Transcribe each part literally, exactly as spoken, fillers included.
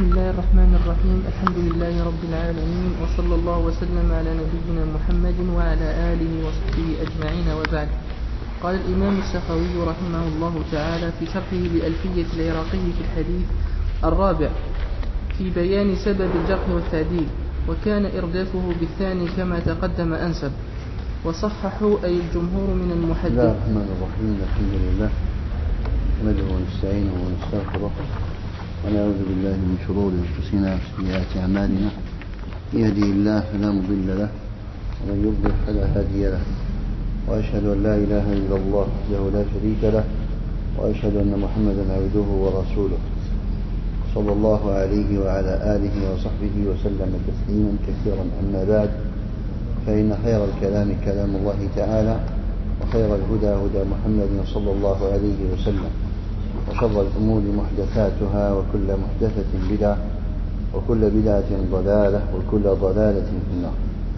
بسم الله الرحمن الرحيم. الحمد لله رب العالمين، وصلى الله وسلم على نبينا محمد وعلى آله وصحبه أجمعين، وبعد. قال الإمام السخاوي رحمه الله تعالى في شرحه لألفية العراقي في الحديث الرابع في بيان سبب الجرح والتعديل، وكان إردافه بالثاني كما تقدم أنسب، وصححوا أي الجمهور من المحدثين. بسم الله الرحمن الرحيم. الحمد لله نحمده ونستعينه ونستغفره ونعوذ بالله من شرور أنفسنا وسيئات أعمالنا. يهدي الله فلا مضل له ومن يضلل فلا هادي له، وأشهد أن لا إله إلا الله وحده لا شريك له، وأشهد أن محمدا عبده ورسوله صلى الله عليه وعلى آله وصحبه وسلم تسليما كثيرا. أما بعد، فإن خير الكلام كلام الله تعالى، وخير الهدى هدى محمد صلى الله عليه وسلم، وشر الأمور محدثاتها، وكل محدثة بدعة، وكل بدعة ضلالة، وكل ضلالة في النار.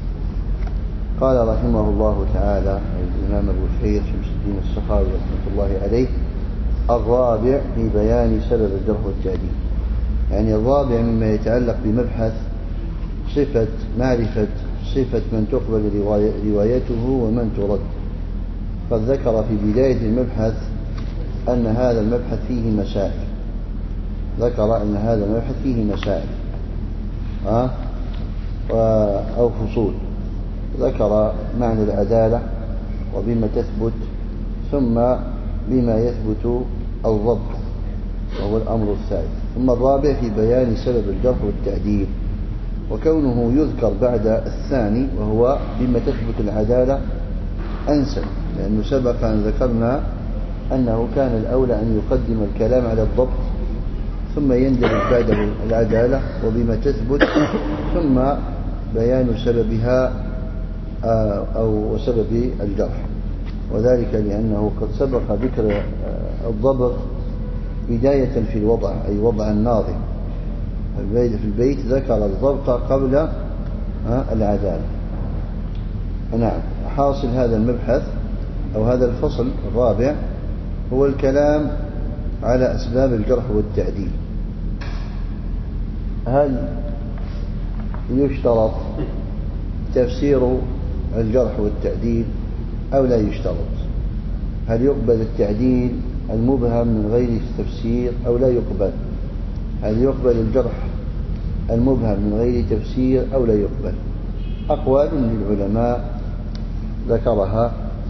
قال رحمه الله تعالى الإمام أبو شهير شمس الدين السخاوي رحمة الله عليه: الرابع في بيان سبب الجرح والتعديل. يعني الرابع مما يتعلق بمبحث صفة معرفة صفة من تقبل روايته ومن ترد. قد ذكر في بداية المبحث أن هذا المبحث فيه مسائل ذكر أن هذا المبحث فيه مسائل أه؟ أو فصول. ذكر معنى العدالة وبما تثبت، ثم بما يثبت الضبط وهو الأمر الثالث. ثم الرابع في بيان سبب الجرح والتعديل، وكونه يذكر بعد الثاني وهو بما تثبت العدالة أنسب، لأنه سبق أن ذكرنا أنه كان الأولى أن يقدم الكلام على الضبط ثم يندرج بعده العدالة وبما تثبت، ثم بيان سببها أو سبب الجرح. وذلك لأنه قد سبق ذكر الضبط بداية في الوضع، أي وضع الناظم. في البيت ذكر الضبط قبل العدالة. نعم. حاصل هذا المبحث أو هذا الفصل الرابع هو الكلام على أسباب الجرح والتعديل. هل يشترط تفسير الجرح والتعديل أو لا يشترط؟ هل يقبل التعديل المبهم من غير تفسير أو لا يقبل؟ هل يقبل الجرح المبهم من غير تفسير أو لا يقبل؟ أقوال للعلماء ذكرها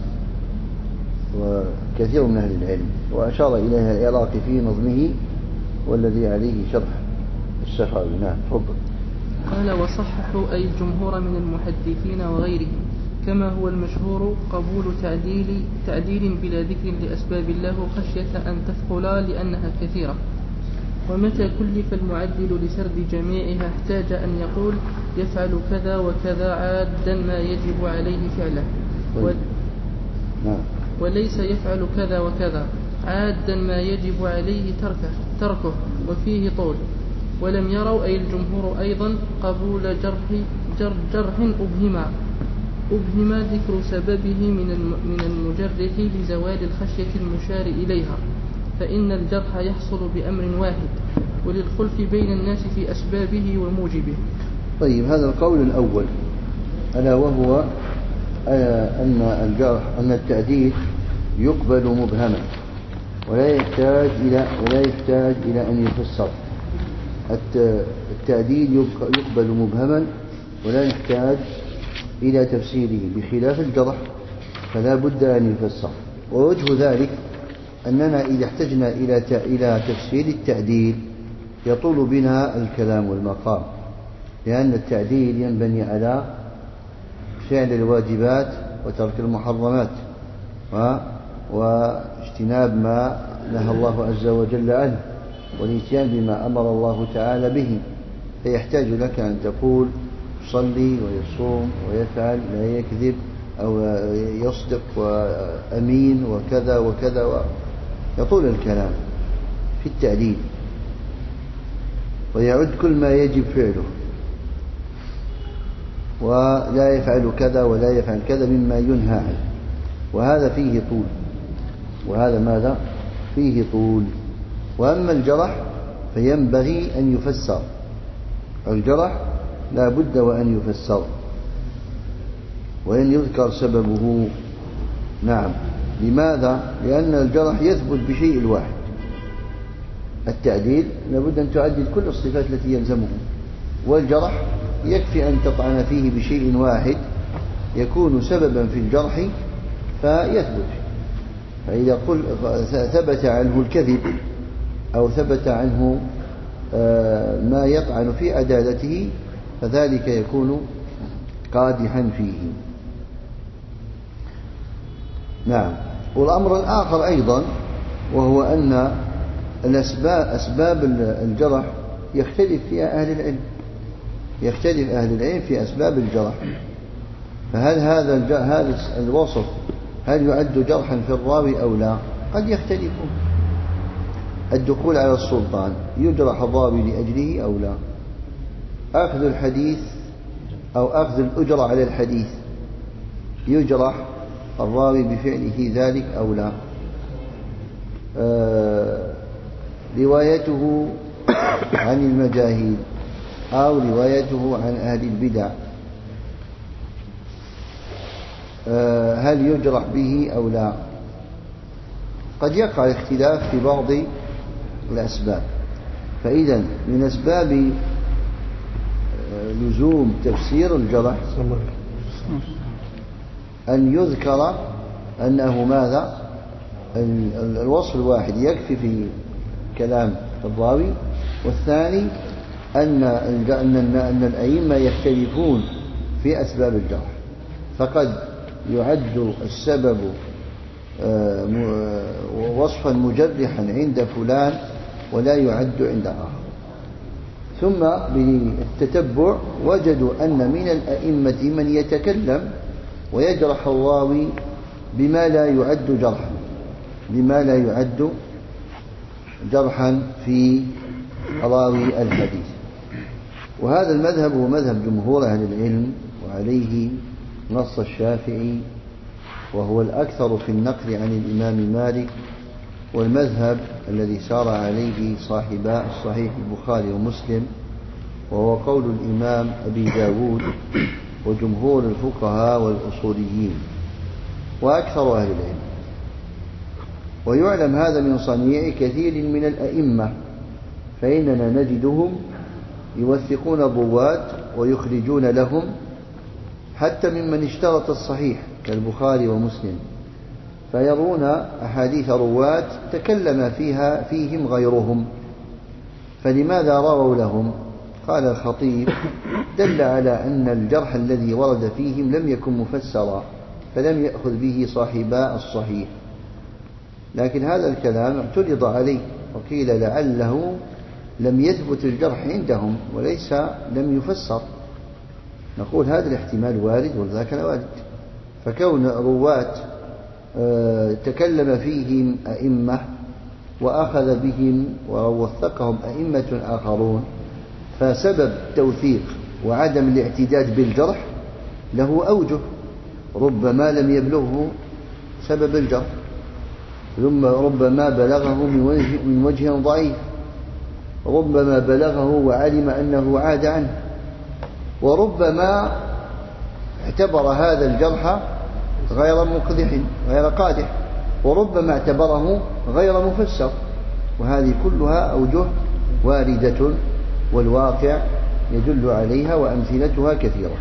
وكثير من أهل العلم، وأشار إليها العراقي في نظمه والذي عليه شرح السخاوي. نعم، تفضل. قال: وصححوا أي الجمهور من المحدثين وغيرهم، كما هو المشهور قبول تعديل تعديل بلا ذكر لأسباب له خشية أن تثقلا لأنها كثيرة. ومتى كلف المعدل لسرد جميعها احتاج أن يقول يفعل كذا وكذا عادا ما يجب عليه فعله، و... وليس يفعل كذا وكذا عادا ما يجب عليه تركه, تركه وفيه طول. ولم يروا أي الجمهور أيضا قبول جرح, جر جرح أبهما أبهما ذكر سببه من المجرح لزوال الخشية المشار إليها، فإن الجرح يحصل بأمر واحد، وللخلف بين الناس في أسبابه وموجبه. طيب، هذا القول الأول ألا وهو أن الجرح أن التعديل يقبل مبهما ولا يحتاج إلى ولا يحتاج إلى أن يفسر. التعديل يقبل مبهما ولا يحتاج إلى تفسيره، بخلاف الجرح فلا بد أن يفسر. ووجه ذلك أننا إذا احتجنا إلى إلى تفسير التعديل يطول بنا الكلام والمقام، لأن التعديل ينبني على فعل الواجبات وترك المحرمات واجتناب ما نهى الله عز وجل عنه والاتيان بما أمر الله تعالى به. فيحتاج لك أن تقول يصلي ويصوم ويفعل لا يكذب أو يصدق وأمين وكذا وكذا، يطول الكلام في التعديل ويعد كل ما يجب فعله، ولا يفعل كذا ولا يفعل كذا مما ينهى عنه، وهذا فيه طول، وهذا ماذا؟ فيه طول. وأما الجرح فينبغي أن يفسر الجرح، لا بد وأن يفسر وأن يذكر سببه. نعم. لماذا؟ لأن الجرح يثبت بشيء واحد. التعديل لابد أن تعدل كل الصفات التي يلزمه، والجرح يكفي أن تطعن فيه بشيء واحد يكون سببا في الجرح فيثبت. فإذا قل ثبت عنه الكذب أو ثبت عنه ما يطعن في عدالته فذلك يكون قادحا فيه. نعم. والأمر الآخر أيضا وهو أن الأسباب أسباب الجرح يختلف فيها أهل العلم، يختلف أهل العلم في أسباب الجرح. فهل هذا هذا الوصف هل يعد جرحا في الراوي أو لا؟ قد يختلفون. الدخول على السلطان يجرح الراوي لأجله أو لا؟ أخذ الحديث أو أخذ الأجرة على الحديث يجرح الراوي بفعله ذلك أو لا؟ آه روايته عن المجاهيل أو روايته عن أهل البدع آه هل يجرح به أو لا؟ قد يقع الاختلاف في بعض الأسباب. فإذا من أسباب لزوم تفسير الجرح أن يذكر أنه ماذا؟ الوصف الواحد يكفي في كلام الراوي، والثاني أن أن الأئمة يختلفون في أسباب الجرح، فقد يعد السبب وصفا مجرحا عند فلان ولا يعد عند آخر. ثم بالتتبع وجدوا أن من الأئمة من يتكلم ويجرح الراوي بما لا يعد جرحا بما لا يعد جرحا في راوي الحديث. وهذا المذهب هو مذهب جمهور أهل العلم، وعليه نص الشافعي، وهو الأكثر في النقل عن الإمام مالك، والمذهب الذي سار عليه صاحبا الصحيح البخاري ومسلم، وهو قول الإمام أبي داود وجمهور الفقهاء والأصوليين وأكثر أهل العلم. ويعلم هذا من صنيع كثير من الأئمة، فإننا نجدهم يوثقون الرواة ويخرجون لهم حتى ممن اشترط الصحيح كالبخاري ومسلم، فيرون أحاديث رواة تكلم فيها فيهم غيرهم، فلماذا رووا لهم؟ قال الخطيب: دل على أن الجرح الذي ورد فيهم لم يكن مفسرا فلم يأخذ به صاحبا الصحيح. لكن هذا الكلام اعترض عليه وقيل لعله لم يثبت الجرح عندهم وليس لم يفسر. نقول هذا الاحتمال وارد وذاك لا وارد، فكون رواة تكلم فيهم أئمة وأخذ بهم ووثقهم أئمة آخرون، فسبب التوثيق وعدم الاعتداد بالجرح له أوجه، ربما لم يبلغه سبب الجرح، ثم ربما بلغه من وجه, من وجه ضعيف، ربما بلغه وعلم أنه عاد عنه، وربما اعتبر هذا الجرح غير مقدح غير قادح، وربما اعتبره غير مفسر. وهذه كلها أوجه واردة والواقع يدل عليها وأمثلتها كثيرة.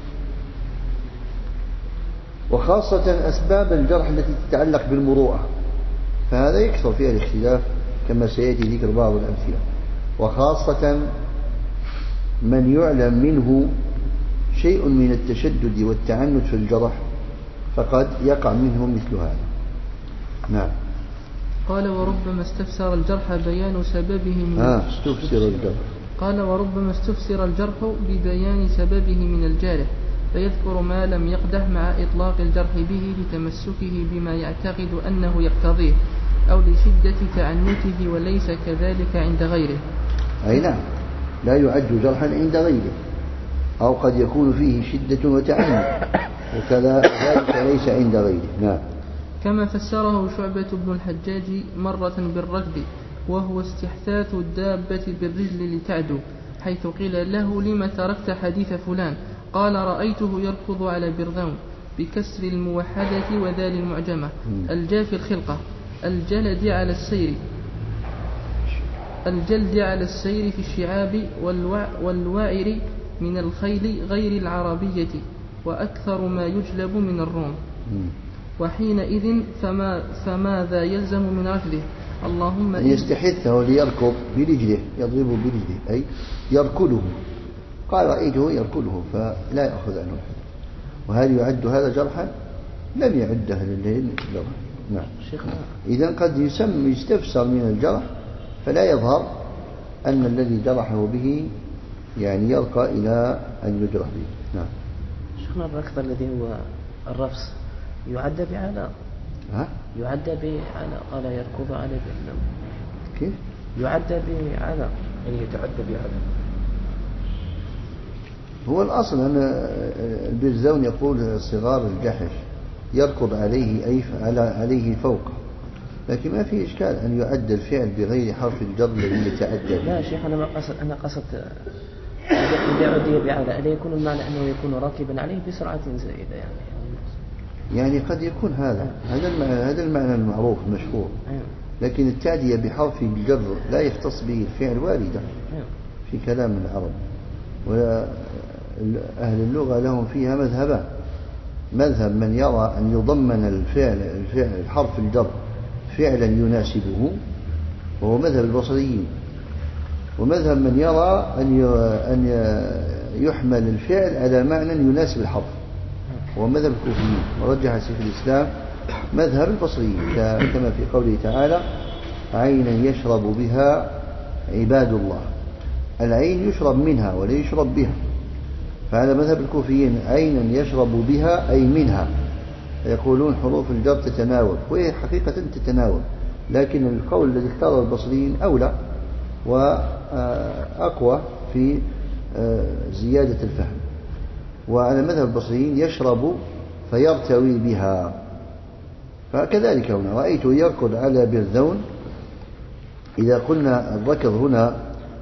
وخاصة أسباب الجرح التي تتعلق بالمروءة، فهذا يكثر فيها الاختلاف كما سيأتي ذكر بعض الأمثلة. وخاصة من يعلم منه شيء من التشدد والتعنت في الجرح فقد يقع منه مثل هذا. نعم. قال: وربما استفسر الجرح بيان سببه من آه استفسر الجرح قال وربما استفسر الجرح ببيان سببه من الجارح، فيذكر ما لم يقدح مع إطلاق الجرح به لتمسكه بما يعتقد أنه يقتضيه أو لشدة تعنته، وليس كذلك عند غيره. أي نعم، لا يعد جرحا عند غيره، أو قد يكون فيه شدة وتعنت وكذلك ليس عند غيره. نعم. كما فسره شعبة بن الحجاج مرة بالركب وهو استحثاث الدابة بالرجل لتعدو، حيث قيل له لم تركت حديث فلان؟ قال رأيته يركض على برذون بكسر الموحدة وذال المعجمة الجاف الخلقة الجلد على السير الجلد على السير في الشعاب والوعر من الخيل غير العربية، وأكثر ما يجلب من الروم. وحينئذ فما فماذا يلزم من ركضه؟ اللهم أن يستحثه ليركض برجله، يضرب برجله أي يركله. قال رأيته يركله فلا يأخذ عنه الحد. وهل يعد هذا جرحا؟ لم يعده للجرح. نعم. إذا قد يسمى يستفسر من الجرح فلا يظهر أن الذي جرحه به يعني يرقى إلى أن يجرح به. نعم. شيخنا الركض الذي هو الرفس يعد بعلى ها؟ يعد بعلى قال يركض على برذون. كيف؟ يعد بعلى يعني يتعد بعلى. هو الأصل أن البرذون يقول صغار الجحش يركض عليه أي على عليه فوق، لكن ما في إشكال أن يعد الفعل بغير حرف الجر الذي يتعدى. لا شيخ أنا ما قصد أنا قصد إذا عدي بعلى ألا يكون المعنى أنه يكون راكبا عليه بسرعة زائدة يعني. يعني قد يكون هذا هذا المعنى هذا المعنى المعروف المشهور، لكن التعدية بحرف الجر لا يختص به الفعل واردة في كلام العرب، وأهل اللغة لهم فيها مذهبان. مذهب من يرى أن يضمن الفعل الفعل حرف الجر فعلا يناسبه وهو مذهب البصريين، ومذهب من يرى أن يحمل الفعل على معنى يناسب الحرف وهو مذهب الكوفيين. ورجح شيخ الإسلام مذهب البصريين كما في قوله تعالى عينا يشرب بها عباد الله. العين يشرب منها ولا يشرب بها، فعلى مذهب الكوفيين عينا يشرب بها أي منها، يقولون حروف الجر تتناوب، وهي حقيقة تتناوب، لكن القول الذي اختاره البصريين أولى وأقوى في زيادة الفهم. وعلى مذهب البصريين يشرب فيرتوي بها، فكذلك هنا رأيته يركض على برذون. إذا قلنا الركض هنا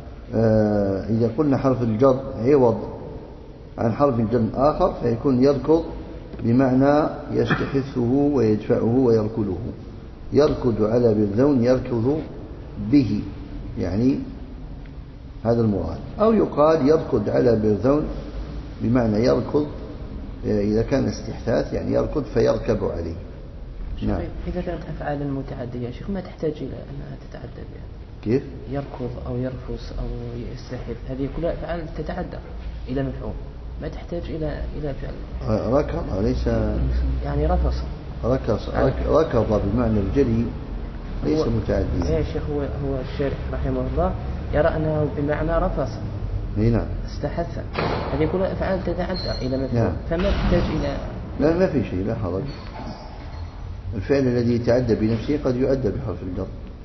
إذا قلنا حرف الجر عوض عن حرف الجر آخر فيكون يركض بمعنى يستحثه ويدفعه ويركله. يركض على برذون يركض به يعني هذا المراد. أو يقال يركض على برذون بمعنى يركض إذا كان استحثاث يعني يركض فيركب عليه. نعم. إذا كانت أفعال متعدية يا شيخ ما تحتاج إلى أنها تتعدى بها. كيف؟ يركض أو يرفس أو يستحث هذه كلها أفعال تتعدى إلى مفعول، ما تحتاج إلى إلى فعل. ركض ليس يعني رفس. ركض ركض بمعنى الجري ليس متعديا. يا شيخ هو هو الشارح رحمه الله يرى أنه بمعنى رفس. نعم. استحث هذه كلها أفعال تتعدى إلى مفعول. نعم. فما تحتاج إلى. لا ما في شيء لا حرج. الفعل الذي يتعدى بنفسه قد يؤدى بحرف الجر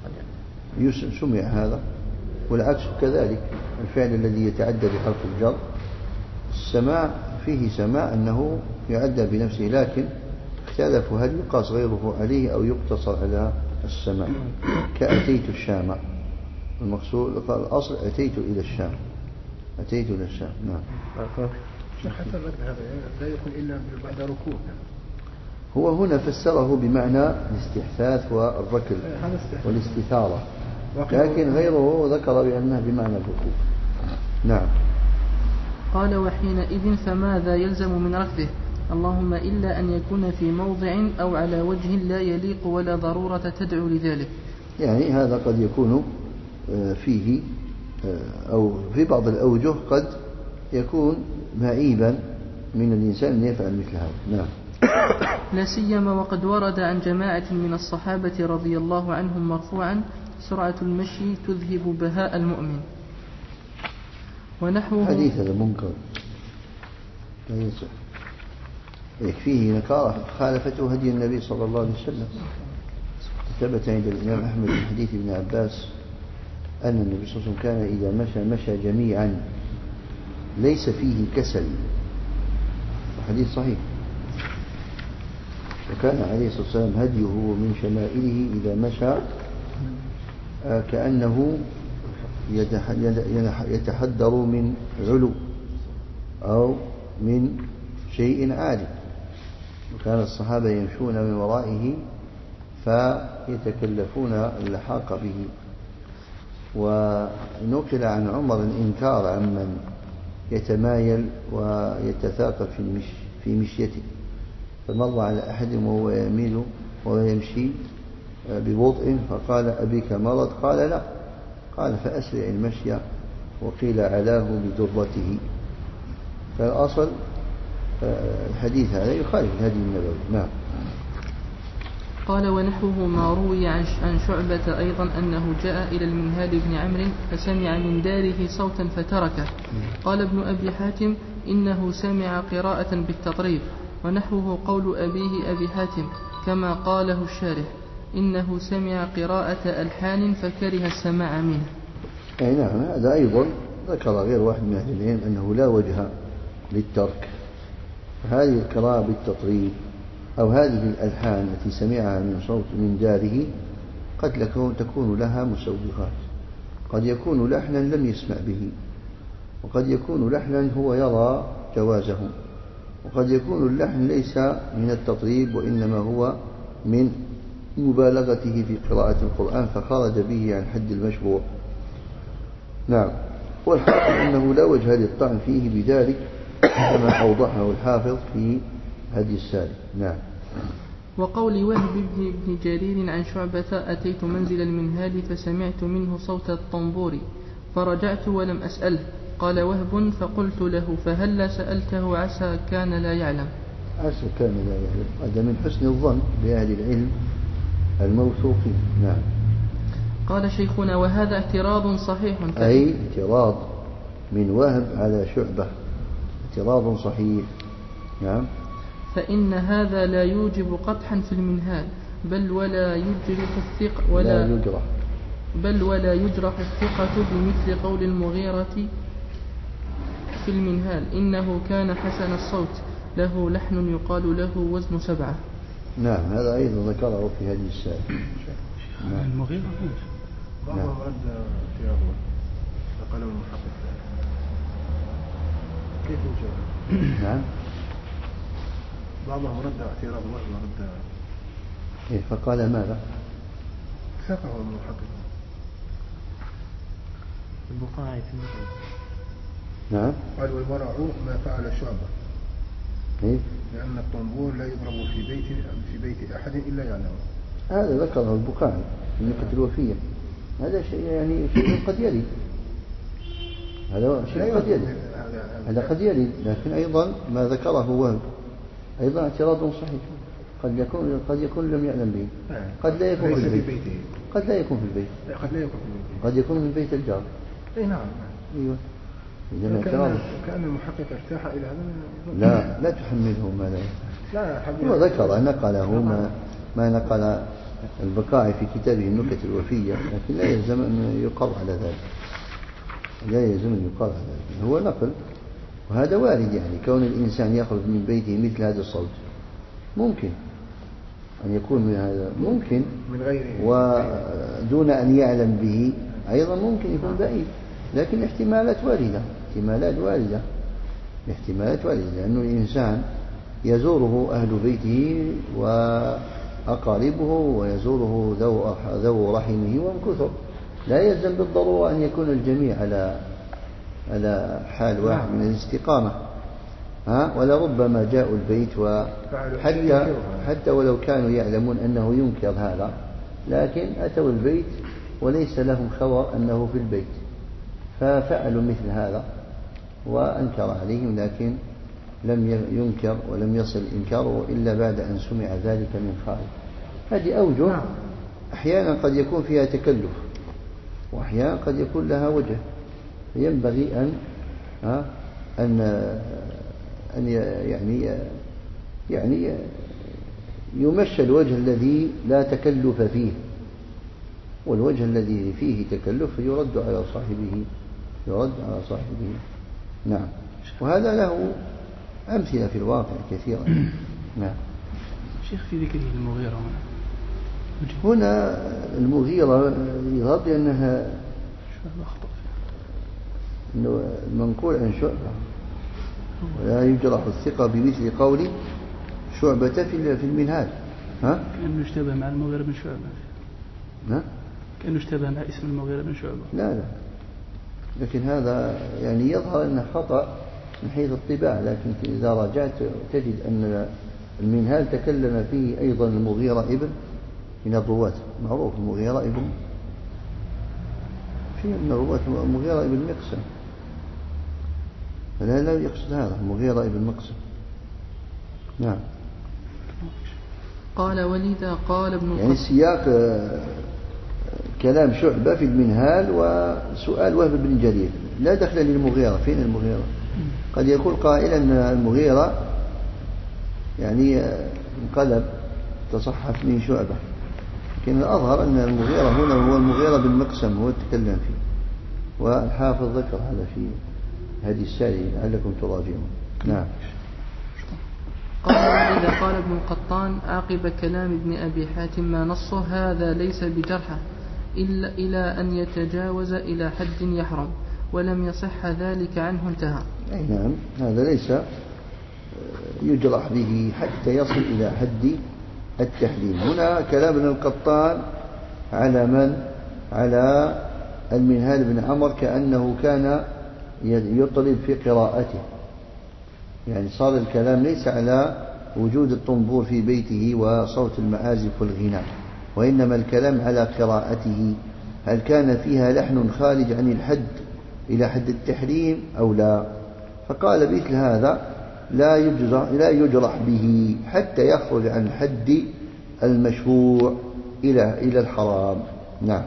سمع هذا، والعكس كذلك. الفعل الذي يتعدى بحرف الجر السماع فيه سماع أنه يعدى بنفسه، لكن اختلفوا هل يقاس غيره عليه أو يقتصر على السماع. كأتيت الشام المقصود قال الأصل أتيت إلى الشام أتيت إلى الشام. نعم. حتى هذا لا يكون إلا بعد ركوع. هو هنا فسره بمعنى الاستحثاث والركض والاستثارة، لكن غيره ذكر بأنه بمعنى الركوع. نعم. قال وحينئذ فماذا يلزم من ركضه؟ اللهم إلا أن يكون في موضع أو على وجه لا يليق ولا ضرورة تدعو لذلك. يعني هذا قد يكون فيه أو في بعض الأوجه قد يكون معيبا من الإنسان أن يفعل مثل هذا. نعم. لا سيما وقد ورد عن جماعة من الصحابة رضي الله عنهم مرفوعا سرعة المشي تذهب بهاء المؤمن ونحوه. حديث هذا منكر لا يصح، يكفيه نكارة خالفته هدي النبي صلى الله عليه وسلم. ثبت عند الإمام أحمد من حديث ابن عباس أن النبي صلى الله عليه وسلم كان إذا مشى مشى جميعا ليس فيه كسل، حديث صحيح. وكان عليه الصلاة والسلام هديه من شمائله إذا مشى كأنه يتحدر من علو أو من شيء عالي، وكان الصحابة يمشون من ورائه فيتكلفون اللحاق به. ونقل عن عمر الإنكار عمن يتمايل ويتثاقل في المشي في مشيته، فمر على أحد وهو يميل وهو يمشي ببطء فقال أبيك مرض؟ قال لا، قال فأسرع المشي، وقيل علاه بدرته. فالأصل الحديث هذا يخالف الهدي النبوي. نعم. قال ونحوه ما روي عن شعبة أيضا أنه جاء إلى المنهال بن عمرو فسمع من داره صوتا فتركه. قال ابن أبي حاتم إنه سمع قراءة بالتطريف، ونحوه قول أبيه أبي حاتم كما قاله الشارح إنه سمع قراءة ألحان فكره السماع منه. أي نعم، هذا أيضا ذكر غير واحد من أهل العلم أنه لا وجه للترك. هذه القراءة بالتطريف أو هذه الألحان التي سمعها من صوت من داره قد تكون لها مسوغات، قد يكون لحنا لم يسمع به، وقد يكون لحنا هو يرى جوازه، وقد يكون اللحن ليس من التطريب وإنما هو من مبالغته في قراءة القرآن فخرج به عن حد المشروع. نعم. والحق أنه لا وجه للطعن فيه بذلك كما أوضحه الحافظ في هدي السالك. نعم. وقول وهب بن جرير عن شعبة أتيت منزل المنهال فسمعت منه صوت الطنبور فرجعت ولم أسأله. قال وهب فقلت له فهلا سألته عسى كان لا يعلم. عسى كان لا يعلم، هذا من حسن الظن بأهل العلم الموثوقين. نعم. قال شيخنا وهذا اعتراض صحيح، أي اعتراض من وهب على شعبة، اعتراض صحيح. نعم. فإن هذا لا يوجب قطحا في المنهال، بل ولا يجرح الثقة ولا يجرح بل ولا يجرح الثقة بمثل قول المغيرة في المنهال إنه كان حسن الصوت له لحن يقال له وزن سبعة. نعم، هذا أيضا ذكره في هذه السالة. نعم. المغيرة بعضهم رد اعتراضه فقال المحقق كيف يجرح؟ نعم. بعضهم رد اعتراض وهو رد إيه فقال ماذا؟ ساقه المحقق البقاعي في المغرب. نعم. قال والورع ما فعل شعبة إيه؟ لأن الطنبور لا يضرب في بيت في بيت أحد إلا يعلمه. هذا ذكره البقاعي في النكت الوفية. هذا شيء يعني شيء قد يلي، هذا شيء قد يلي، هذا قد يلي، لكن أيضا ما ذكره وهب أيضا اعتراض صحيح. قد يكون قد يكون لم يعلم به، قد لا يكون في البيت، قد لا يكون في البيت، قد لا يكون في البيت، قد يكون من بيت الجار. اي نعم. ايوه. إذا اعتراض كأن المحقق ارتاح إلى هذا. لا لا تحمله ما لا لا هو ذكر نقله ما ما نقل البقاعي في كتابه النكت الوفية، لكن لا يلزم أن يقر على ذلك، لا يلزم أن يقر على ذلك، هو نقل. وهذا وارد، يعني كون الإنسان يخرج من بيته مثل هذا الصوت ممكن أن يكون من هذا، ممكن من غيره ودون أن يعلم به أيضا ممكن يكون بعيد، لكن احتمالات واردة، احتمالات واردة احتمالات واردة لأنه الإنسان يزوره أهل بيته وأقاربه ويزوره ذو رحمه وانكثر، لا يلزم بالضرورة أن يكون الجميع على على حال واحد من الاستقامة، ها ولربما جاءوا البيت وحتى حتى ولو كانوا يعلمون أنه ينكر هذا، لكن أتوا البيت وليس لهم خبر أنه في البيت ففعلوا مثل هذا وأنكر عليهم، لكن لم ينكر ولم يصل إنكاره إلا بعد أن سمع ذلك من خارج. هذه أوجه أحيانا قد يكون فيها تكلف، وأحيانا قد يكون لها وجه، فينبغي أن ها أن أن يعني يعني يمشى الوجه الذي لا تكلف فيه، والوجه الذي فيه تكلف يرد على صاحبه يرد على صاحبه. نعم. وهذا له أمثلة في الواقع كثيرة. نعم. شيخ في ذكره المغيرة هنا المغيرة يغض أنها أنه المنقول عن شعبة، ولا يجرح الثقة بمثل قول شعبة في المنهاج. ها؟ كأنه اشتبه مع المغيرة بن شعبة. ها؟ كأنه اشتبه مع اسم المغيرة بن شعبة. لا لا، لكن هذا يعني يظهر أنه خطأ من حيث الطباع، لكن إذا رجعت تجد أن المنهال تكلم فيه أيضا المغيرة ابن من الرواة، معروف المغيرة ابن في من الرواة المغيرة ابن مقسم، فلا لا يقصد هذا المغيرة ابن مقسم. نعم. قال ولذا قال ابن يعني السياق كلام شعبة في المنهال وسؤال وهب بن جرير، لا دخل للمغيرة. فين المغيرة؟ قد يقول قائل أن المغيرة يعني انقلب تصحف من شعبة، لكن الأظهر أن المغيرة هنا هو المغيرة بن مقسم هو تكلم فيه، والحافظ ذكر هذا في هذه السالي لعلكم تراجعون. نعم. قال ولذا قال ابن القطان عقب كلام ابن أبي حاتم ما نصه هذا ليس بجرحه إلا إلى أن يتجاوز إلى حد يحرم، ولم يصح ذلك عنه انتهى. أي نعم، هذا ليس يجرح به حتى يصل إلى حد التحليل. هنا كلام ابن القطان على من؟ على المنهال بن عمر، كأنه كان يطلب في قراءته، يعني صار الكلام ليس على وجود الطنبور في بيته وصوت المعازف والغناء، وإنما الكلام على قراءته، هل كان فيها لحن خارج عن الحد إلى حد التحريم أو لا؟ فقال مثل هذا لا يجرح, لا يجرح به حتى يخرج عن حد المشروع إلى إلى الحرام. نعم.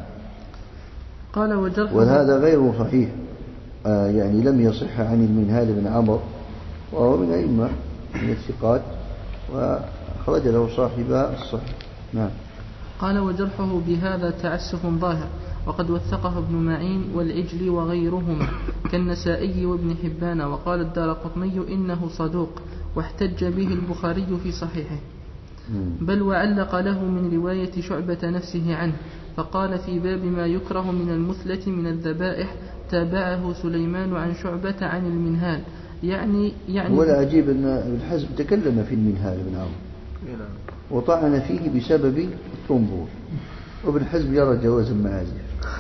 قال وجرح وهذا غير صحيح، آه يعني لم يصح عن المنهال بن عمر، وهو من أئمة من الثقات، وأخرج له صاحب الصحيح. نعم. قال وجرحه بهذا تعسف ظاهر، وقد وثقه ابن معين والعجلي وغيرهما كالنسائي وابن حبان، وقال الدارقطني إنه صدوق، واحتج به البخاري في صحيحه، بل وعلق له من رواية شعبة نفسه عنه، فقال في باب ما يكره من المثلة من الذبائح تابعه سليمان عن شعبة عن المنهال، يعني يعني ولا عجيب أن ابن حزم تكلم في المنهال بن عمرو وطعن فيه بسبب الطنبور، وابن حزم يرى جواز المعازف.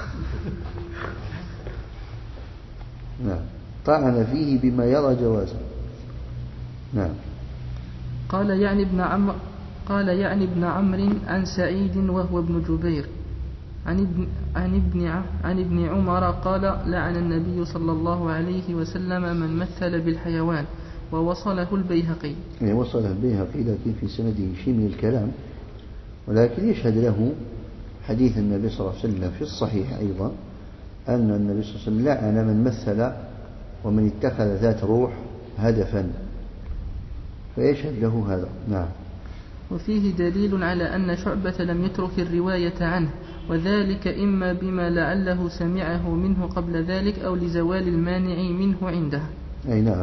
نعم، طعن فيه بما يرى جوازه. نعم. قال يعني ابن عمرو قال يعني ابن عمرو عن سعيد وهو ابن جبير عن ابن عن ابن عن ابن عمر قال لعن النبي صلى الله عليه وسلم من مثل بالحيوان، ووصله البيهقي. يعني وصله البيهقي، لكن في سنده شيء من الكلام، ولكن يشهد له حديث النبي صلى الله عليه وسلم في الصحيح أيضا أن النبي صلى الله عليه وسلم لعن من مثل ومن اتخذ ذات روح هدفا، فيشهد له هذا. نعم. وفيه دليل على أن شعبة لم يترك الرواية عنه، وذلك إما بما لعله سمعه منه قبل ذلك أو لزوال المانع منه عنده. أي نعم،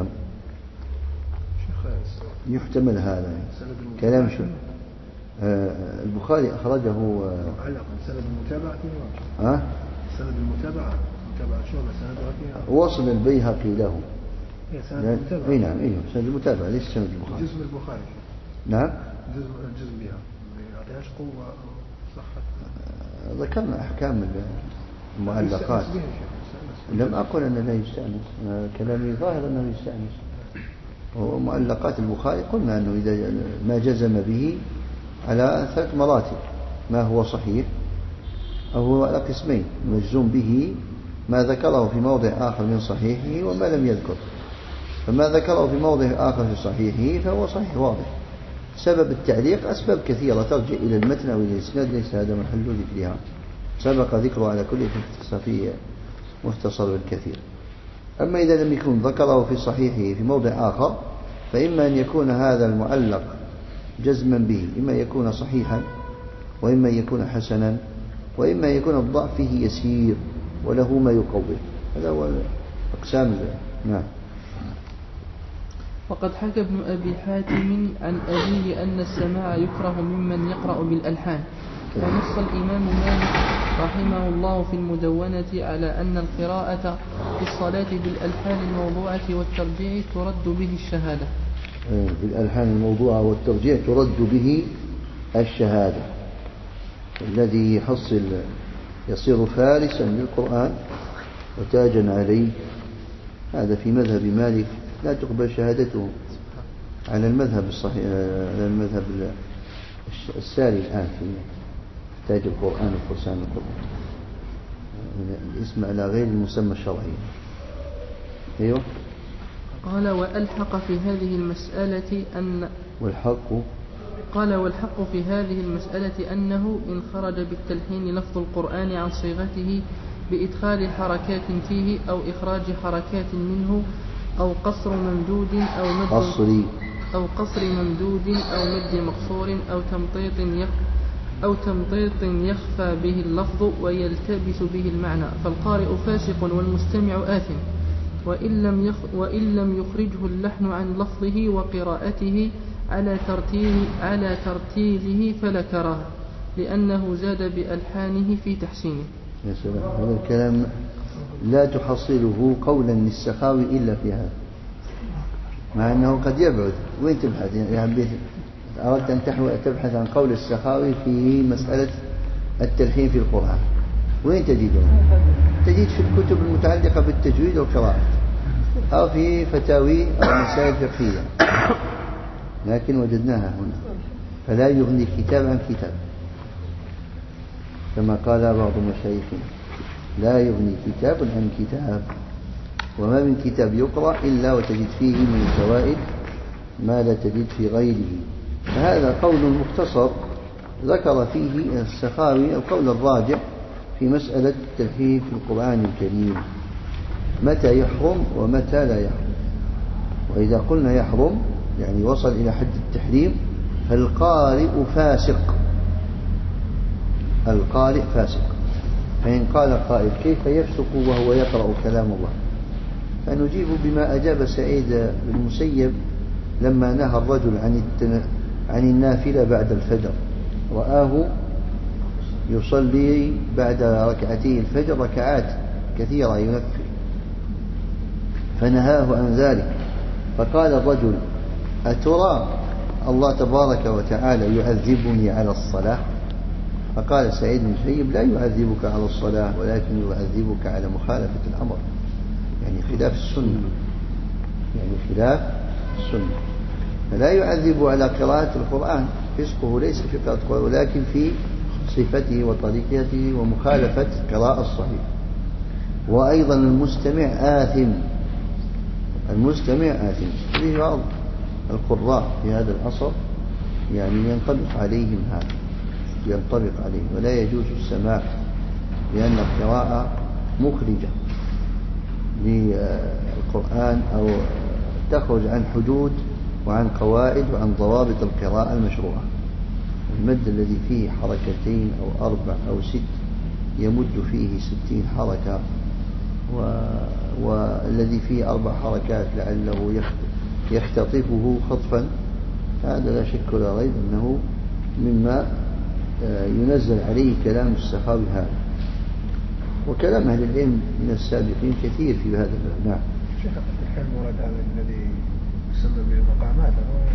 يحتمل هذا كلام شو آه البخاري أخرجه معلق سند المتابعة ها سند المتابعة متابعة شعبة سند وصل البيهقي له. سند المتابعة. أي نعم، أي سند المتابعة ليس سند البخاري. جزء البخاري. نعم. جزء الجزء بها ما يعطيهاش قوة صحة. ذكرنا أحكام المعلقات. لم أقل أنه لا يستأنس، كلامي ظاهر أنه يستأنس. ومعلقات البخاري قلنا أنه إذا ما جزم به على ثلاث مراتب، ما هو صحيح أو هو على قسمين، مجزوم به ما ذكره في موضع آخر من صحيحه وما لم يذكر، فما ذكره في موضع آخر في صحيحه فهو صحيح واضح. سبب التعليق أسباب كثيرة ترجع إلى المتن أو إلى الإسناد، ليس هذا محل ذكرها، سبق ذكره على كل في مختصر الكثير. أما إذا لم يكن ذكره في صحيحه في موضع آخر، فإما أن يكون هذا المعلق جزما به، إما يكون صحيحا وإما يكون حسنا وإما يكون الضعف فيه يسير وله ما يقوي. هذا هو أقسام. نعم. وقد حكى ابن أبي حاتم عن أبيه أن السماع يكره ممن يقرأ بالألحان، ونص الإمام مالك رحمه الله في المدونة على أن القراءة في الصلاة بالألحان الموضوعة والترجيع ترد به الشهادة. بالألحان الموضوعة والترجيع ترد به الشهادة. الذي يحصل يصير فارسا للقرآن وتاجا عليه، هذا في مذهب مالك لا تقبل شهادته على المذهب الصحيح، على المذهب الساري الآن في تاج القرآن وفرسان القرآن، الاسم على غير المسمى الشرعي. أيوه. قال وألحق في هذه المسألة أن والحق قال والحق في هذه المسألة أنه إن خرج بالتلحين لفظ القرآن عن صيغته بإدخال حركات فيه أو إخراج حركات منه أو قصر ممدود أو مد قصري أو قصر ممدود أو مد مقصور أو تمطيط يخ أو تمطيط يخفى به اللفظ ويلتبس به المعنى فالقارئ فاسق والمستمع آثم، وإن لم, يخ وإن لم يخرجه اللحن عن لفظه وقراءته على ترتيل على ترتيله فلا كراهة، لأنه زاد بألحانه في تحسينه. يا سلام، هذا الكلام لا تحصله قولا للسخاوي إلا في هذا، مع أنه قد يبعد. وين تبحث؟ يعني أردت أن تبحث عن قول السخاوي في مسألة التلحين في القرآن، وين تجده؟ تجد في الكتب المتعلقة بالتجويد والقراءة أو في فتاوي أو مسائل فقهية، لكن وجدناها هنا. فلا يغني كتاب عن كتاب، كما قال بعض مشايخنا لا يغني كتاب عن كتاب، وما من كتاب يقرأ إلا وتجد فيه من الفوائد ما لا تجد في غيره. فهذا قول مختصر ذكر فيه السخاوي القول الراجع في مسألة التلحين في القرآن الكريم، متى يحرم ومتى لا يحرم. وإذا قلنا يحرم يعني وصل إلى حد التحريم، فالقارئ فاسق، القارئ فاسق. فإن قال قائل كيف يفسق وهو يقرأ كلام الله؟ فنجيب بما أجاب سعيد بن المسيب لما نهى الرجل عن عن النافلة بعد الفجر، رآه يصلي بعد ركعتي الفجر ركعات كثيرة ينفل، فنهاه عن ذلك. فقال الرجل أترى الله تبارك وتعالى يعذبني على الصلاة؟ فقال سعيد بن المسيب لا يعذبك على الصلاة، ولكن يعذبك على مخالفة الأمر، يعني خلاف السنة، يعني خلاف السنة. فلا يعذب على قراءة القرآن، فسقه ليس في قراءة القرآن ولكن في صفته وطريقته ومخالفة قراءة الصحيح. وأيضا المستمع آثم، المستمع آثم. في بعض القراء في هذا العصر يعني ينطبق عليهم هذا، ينطبق عليهم، ولا يجوز السماع، لأن القراءة مخرجة للقرآن أو تخرج عن حدود وعن قواعد وعن ضوابط القراءة المشروعة. المد الذي فيه حركتين أو أربع أو ست يمد فيه ستين حركة، و... والذي فيه أربع حركات لعله يختطفه خطفا، هذا لا شك ولا ريب أنه مما ينزل عليه كلام السخاوي هذا، وكلام أهل العلم من السابقين كثير في هذا الباب. نعم. شيخ الحين المراد هذا الذي يسمى بالمقامات،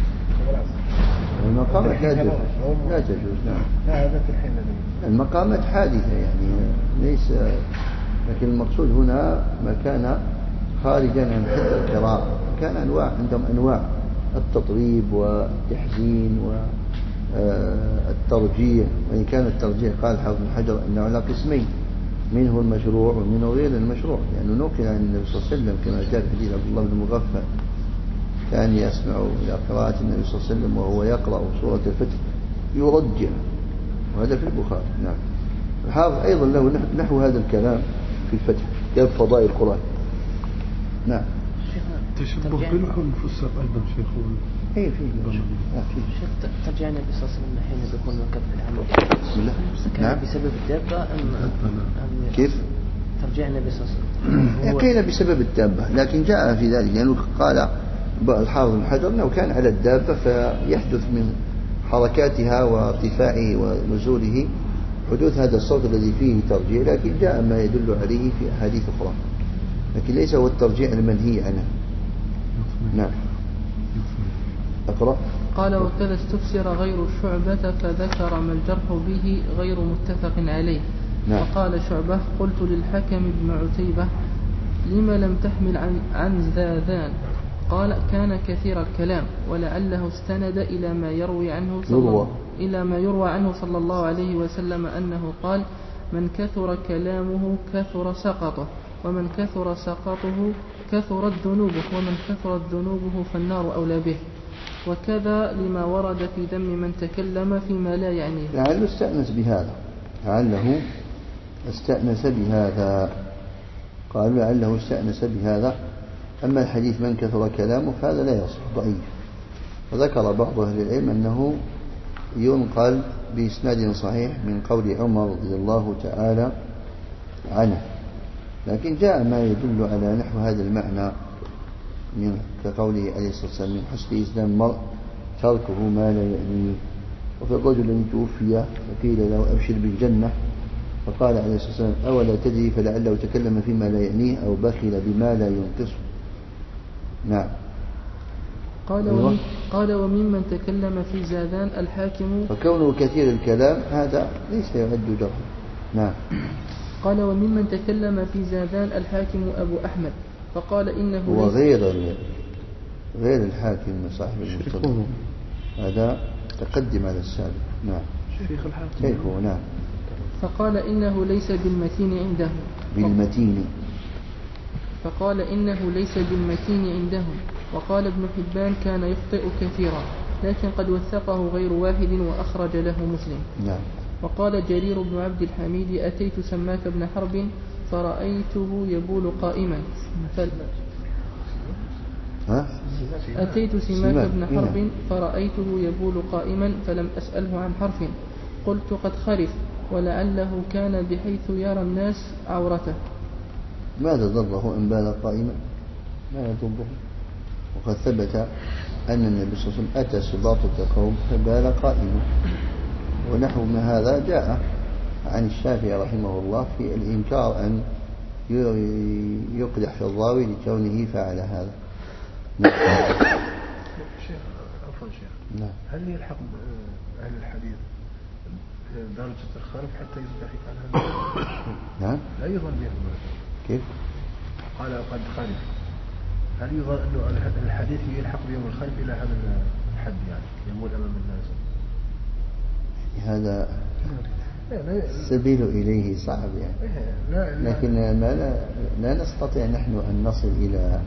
المقامات لا تجوز، لا تجوز. نعم. لا هذا في الحين المقامات حادثة يعني ليس، لكن المقصود هنا ما كان خارجا عن حد القراءة. كان أنواع، عندهم أنواع التطريب والتحزين والترجيح، وإن كان الترجيح قال حافظ بن حجر أنه على قسمين، منه المشروع ومنه غير المشروع، لأنه يعني نقل عن النبي صلى الله عليه وسلم كما جاء في حديث عبد الله بن مغفل كان يسمع إلى قراءة النبي صلى الله عليه وسلم وهو يقرأ سورة الفتح يرجع، وهذا في البخاري. نعم. الحافظ أيضا له نحو هذا الكلام في الفتح، كتاب فضائل القرآن. نعم. تشبه بالهم فسر أيضا شيخ. اي فيه شيخ ترجع النبي صلى الله عليه وسلم حين يكون وقف العمل. بسم الله. كان نعم. بسبب الدابة أم, أم كيف؟ ترجع النبي صلى الله عليه وسلم. قيل بسبب الدابة، لكن جاء في ذلك يعني قال الحافظ بن حجر أنه كان على الدابة فيحدث من حركاتها وارتفاعه ونزوله حدوث هذا الصوت الذي فيه ترجيع، لكن جاء ما يدل عليه في أحاديث أخرى، لكن ليس هو الترجيع المنهي عنه. نعم. أقرأ. قال وكذا استفسر غير شعبة فذكر ما الجرح به غير متفق عليه. نعم. وقال شعبة قلت للحكم بن عتيبة لما لم تحمل عن, عن زاذان؟ قال كان كثير الكلام ولعله استند إلى ما يروي عنه صلى يروى. إلى ما يروى عنه صلى الله عليه وسلم أنه قال من كثر كلامه كثر سقطه، ومن كثر سقطه كثرت ذنوبه، ومن كثرت ذنوبه فالنار أولى به. وكذا لما ورد في ذم من تكلم فيما لا يعنيه. لعله استأنس بهذا، لعله استأنس بهذا قال لعله استأنس بهذا. أما الحديث من كثر كلامه فهذا لا يصح، ضعيف. وذكر بعض أهل العلم أنه ينقل بإسناد صحيح من قول عمر رضي الله تعالى عنه، لكن جاء ما يدل على نحو هذا المعنى من كقوله عليه الصلاة والسلام من حسن إسلام المرء تركه ما لا يعنيه. وفي الرجل الذي توفي فقيل له أبشر بالجنة فقال عليه الصلاة والسلام أولا تدري فلعله تكلم فيما لا يعنيه أو بخل بما لا ينقصه. نعم. قال, ومن قال وممن تكلم في زاذان الحاكم، فكونه كثير الكلام هذا ليس يعد جرحا. نعم. قال وممن تكلم في زاذان الحاكم أبو أحمد فقال إنه وغير غير الحاكم صاحب المستدرك، هذا تقدم على السابق. نعم. شيخ الحاكم شيخه. نعم. فقال إنه ليس بالمتين عنده بالمتين فقال إنه ليس بالمتين عندهم. وقال ابن حبان كان يخطئ كثيرا لكن قد وثقه غير واحد وأخرج له مسلم. نعم. وقال جرير بن عبد الحميد أتيت سماك بن حرب فرأيته يبول قائما فل... ها؟ أتيت سماك بن حرب فرأيته يبول قائما فلم أسأله عن حرف، قلت قد خرف ولعله كان بحيث يرى الناس عورته. ماذا ضره إن بال قائما؟ ما يضره. وقد ثبت أن النبي صلى الله عليه وسلم أتى سباطة قوم فبال قائما، ونحو ما هذا جاء عن الشافعي رحمه الله في الإنكار أن يقدح في الراوي لكونه فعل هذا. شيخ عفوا شيخ، نعم. هل يلحق أهل الحديث درجة الخرف حتى يصبح يفعل هذا؟ نعم. لا يظن بهم. كيف؟ قال قد خرف، هل يظن أنه الحديث يلحق بهم الخرف إلى هذا الحد يعني يمول أمام الناس؟ هذا السبيل إليه صعب يعني، لكن ما لا, لا نستطيع نحن أن نصل إلى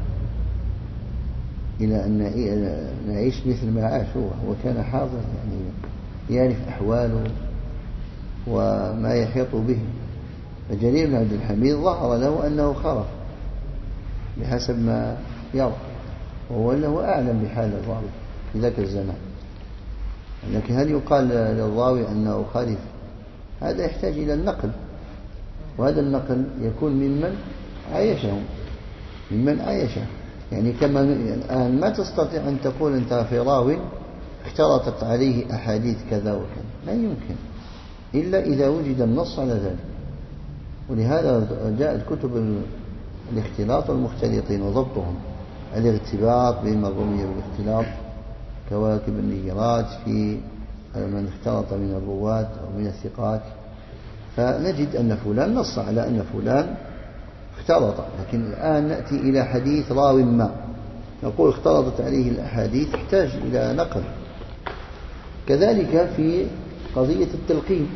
إلى أن نعيش مثل ما عاش هو. هو كان حاضر يعني يعرف أحواله وما يحيط به. فجرير بن عبد الحميد ظهر له أنه خرف بحسب ما يرى، وهو أنه أعلم بحال الراوي في ذاك الزمان. لكن هل يقال للراوي أنه خالف؟ هذا يحتاج إلى النقل، وهذا النقل يكون ممن عايشه ممن عايشه يعني كما الآن ما تستطيع أن تقول أنت في راوي اختلطت عليه أحاديث كذا وكذا، لا يمكن إلا إذا وجد النص على ذلك. ولهذا جاءت كتب الاختلاط والمختلطين وضبطهم، الارتباط بين الرمية والاختلاط، كواكب النيرات في من اختلط من الرواة أو من الثقات، فنجد أن فلان نص على أن فلان اختلط. لكن الآن نأتي إلى حديث راو ما نقول اختلطت عليه الأحاديث، يحتاج إلى نقل. كذلك في قضية التلقين،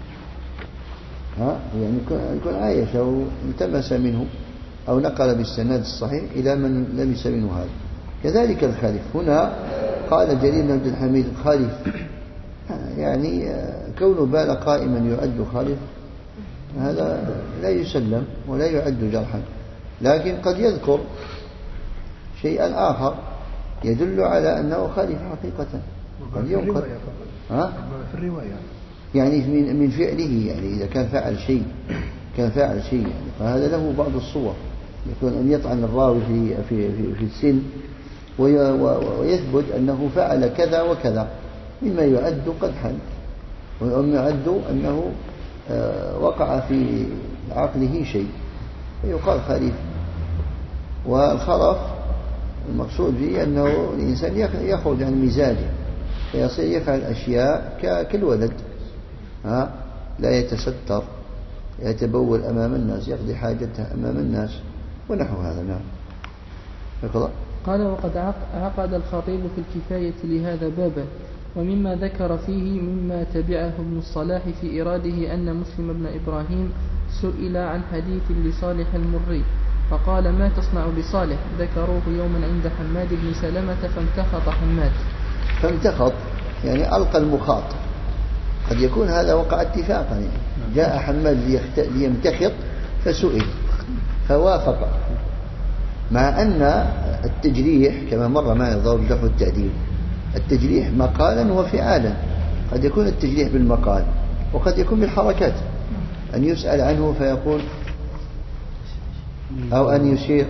ها يعني يكون عايش أو التمس منه أو نقل بالسند الصحيح إلى من لمس منه هذا. كذلك الخالف، هنا قال جرير بن عبد الحميد خالف، يعني كونه بال قائما يعد خالف، هذا لا يسلم ولا يعد جرحا. لكن قد يذكر شيئا آخر يدل على أنه خالف حقيقة، قد ينقل في الرواية يعني من من فعله، يعني إذا كان فعل شيء كان فعل شيء يعني فهذا له بعض الصور، يكون أن يطعن الراوي في في في, في السن ويثبت أنه فعل كذا وكذا مما يعد قدحا، ومما يعد أنه وقع في عقله شيء يقال خليفة. والخرف المقصود به أنه الإنسان يخرج عن مزاجه فيصير يفعل أشياء كالولد، ها لا يتستر، يتبول أمام الناس، يقضي حاجته أمام الناس ونحو هذا. نعم. يقرأ. قال وقد عقد الخطيب في الكفاية لهذا بابا، ومما ذكر فيه مما تبعه ابن الصلاح في إراده أن مسلم بن إبراهيم سئل عن حديث لصالح المري فقال ما تصنع بصالح؟ ذكروه يوما عند حماد بن سلمة فامتخط حماد. فامتخط يعني ألقى المخاط، قد يكون هذا وقع اتفاقا، يعني جاء حماد ليمتخط فسئل فوافق، مع أن التجريح كما مر معنا ضرب الجرح والتعديل، التجريح مقالا وفعالا، قد يكون التجريح بالمقال وقد يكون بالحركات، أن يسأل عنه فيقول أو أن يشير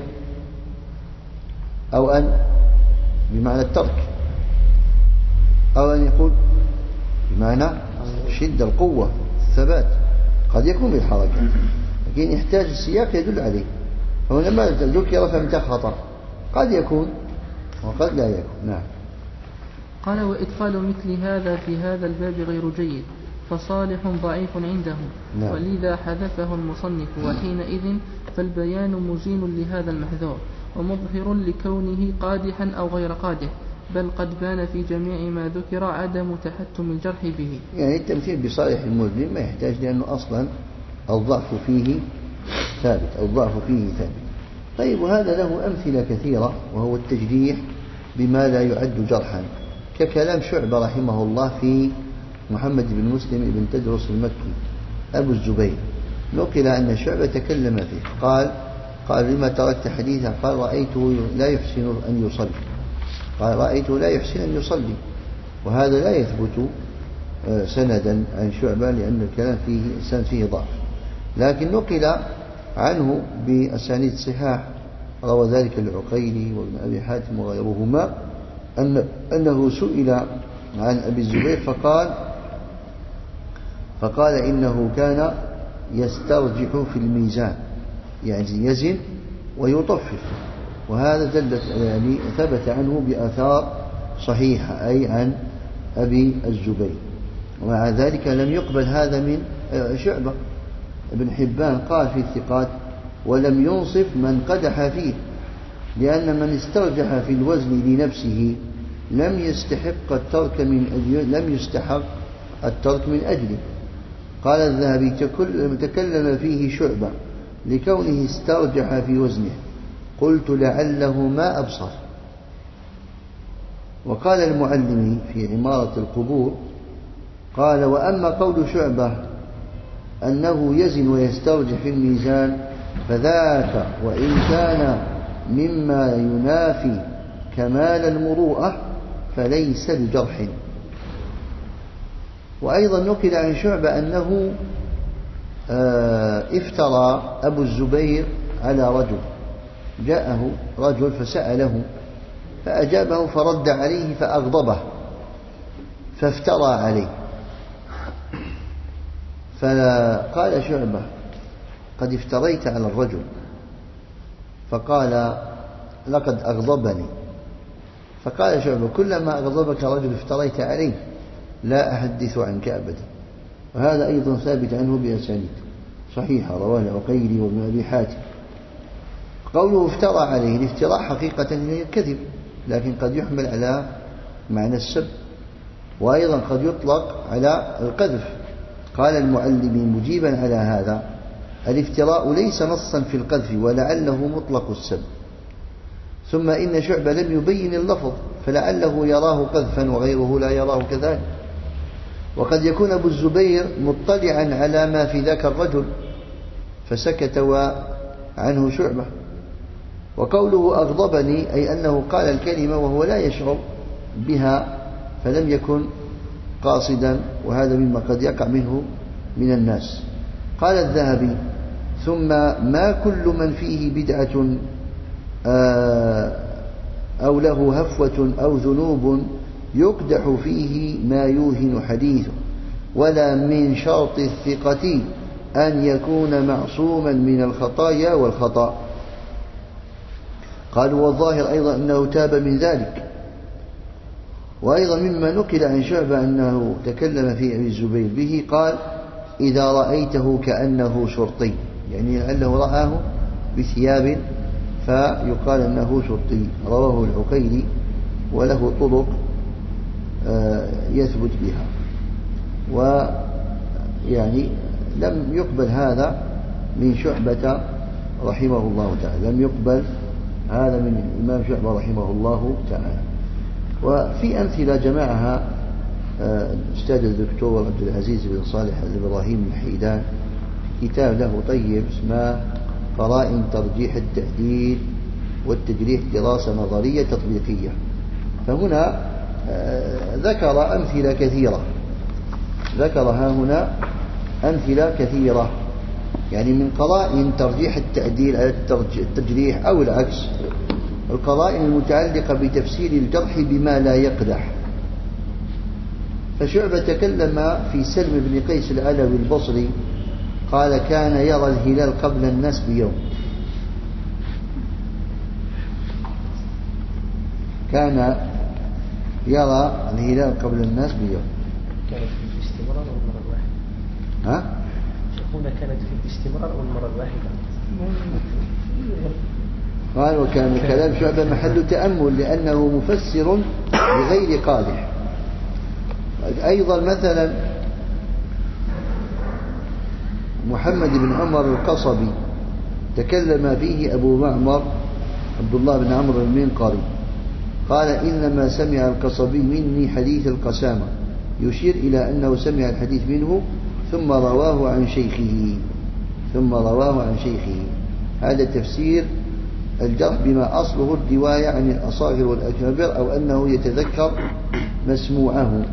أو أن بمعنى الترك أو أن يقول بمعنى شدة القوة الثبات، قد يكون بالحركة لكن يحتاج السياق يدل عليه. فهنا ما ذكر فامتخط، قد يكون وقد لا يكون. نعم. قال وإدخال مثل هذا في هذا الباب غير جيد فصالح ضعيف عنده. نعم. ولذا حذفه المصنف، وحينئذ فالبيان مزين لهذا المحذور ومظهر لكونه قادحا أو غير قادح، بل قد بان في جميع ما ذكر عدم تحتم الجرح به. يعني التمثيل بصالح المسلم ما يحتاج، لأنه أصلا الضعف فيه ثابت أو الضعف فيه ثابت. طيب وهذا له أمثلة كثيرة، وهو التجريح بما لا يعد جرحا، ككلام شعبة رحمه الله في محمد بن مسلم بن تدرس المكي أبو الزبير، نقل أن شعبة تكلم فيه قال قال لما تركت حديثا؟ قال رأيته لا يحسن أن يصلي، قال رأيته لا يحسن أن يصلي، وهذا لا يثبت سندا عن شعبة لأن الكلام فيه إنسان فيه ضعف، لكن نقل عنه بأسانيد صحاح، روى ذلك العقيلي وابن أبي حاتم وغيرهما أن أنه سئل عن أبي الزبير فقال فقال إنه كان يسترجح في الميزان، يعني يزن ويطفف، وهذا دلت يعني ثبت عنه بآثار صحيحة أي عن أبي الزبير. ومع ذلك لم يقبل هذا من شعبة. ابن حبان قال في الثقات ولم ينصف من قدح فيه، لأن من استرجح في الوزن لنفسه لم يستحق الترك من أجل لم يستحق الترك من أجله. قال الذهبي تكلم فيه شعبة لكونه استرجح في وزنه، قلت لعله ما أبصر. وقال المعلمي في عمارة القبور قال وأما قول شعبة أنه يزن ويسترجح في الميزان فذاك وإن كان مما ينافي كمال المروءة فليس بجرح. وأيضا نقل عن شعبة أنه افترى أبو الزبير على رجل، جاءه رجل فسأله فأجابه فرد عليه فأغضبه فافترى عليه، فقال شعبة قد افتريت على الرجل، فقال لقد أغضبني، فقال شعبة كلما أغضبك رجل افتريت عليه لا أحدث عنك أبدا. وهذا أيضا ثابت عنه بأسانيد صحيحة رواه العقيلي وابن أبي حاتم. قوله افترى عليه، الافتراء حقيقة هي الكذب، لكن قد يحمل على معنى السب، وأيضا قد يطلق على القذف. قال المعلمي مجيبا على هذا الافتراء ليس نصا في القذف ولعله مطلق السب، ثم إن شعبة لم يبين اللفظ فلعله يراه قذفا وغيره لا يراه كذلك، وقد يكون أبو الزبير مطلعا على ما في ذاك الرجل فسكت عنه شعبة. وقوله أغضبني أي أنه قال الكلمة وهو لا يشعر بها فلم يكن قاصدا، وهذا مما قد يقع منه من الناس. قال الذهبي ثم ما كل من فيه بدعة أو له هفوة أو ذنوب يقدح فيه ما يوهن حديثه، ولا من شرط الثقة أن يكون معصوما من الخطايا والخطأ. قالوا والظاهر أيضا أنه تاب من ذلك. وأيضا مما نقل عن شعبة أنه تكلم في أبي الزبير به قال إذا رأيته كأنه شرطي، يعني لعله رآه بثياب فيقال أنه شرطي. رواه العقيلي وله طرق يثبت بها. ويعني لم يقبل هذا من شعبة رحمه الله تعالى، لم يقبل هذا من الإمام شعبة رحمه الله تعالى. وفي أمثلة جمعها الأستاذ الدكتور عبد العزيز بن صالح الإبراهيم الحيدان، كتاب له طيب اسمه قرائن ترجيح التعديل والتجريح دراسة نظرية تطبيقية. فهنا ذكر أمثلة كثيرة، ذكرها هنا أمثلة كثيرة، يعني من قرائن ترجيح التعديل على التجريح أو العكس، القرائن المتعلقة بتفسير الجرح بما لا يقدح. فشعبة تكلم في سلم بن قيس العلوي البصري قال كان يرى الهلال قبل الناس بيوم، كان يرى الهلال قبل الناس بيوم. كانت في الاستمرار أو المرة الواحدة؟ ها؟ هنا كانت في الاستمرار أو المرة الواحدة؟ قال وكان كلام شعبة محل تأمل لأنه مفسر بغير قادح. أيضا مثلا محمد بن عمر القصبي تكلم فيه أبو معمر عبد الله بن عمرو المنقري قال إنما سمع القصبي مني حديث القسامة، يشير إلى أنه سمع الحديث منه ثم رواه عن شيخه ثم رواه عن شيخه. هذا تفسير الجرح بما أصله الرواية عن الأصاغر والأكابر أو أنه يتذكر مسموعه.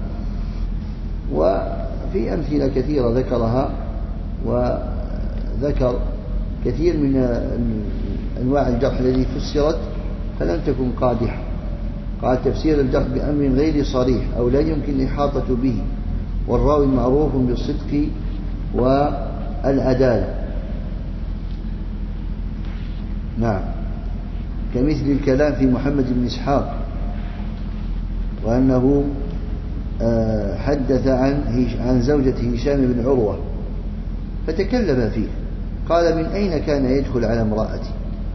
وفي أمثلة كثيرة ذكرها، وذكر كثير من أنواع الجرح الذي فسرت فلم تكن قادحة. قال تفسير الجرح بأمر غير صريح أو لا يمكن الإحاطة به، والراوي معروف بالصدق والعدالة. نعم، كمثل الكلام في محمد بن إسحاق وأنه حدث عن عن زوجة هشام بن عروة فتكلم فيه، قال من أين كان يدخل على امرأتي؟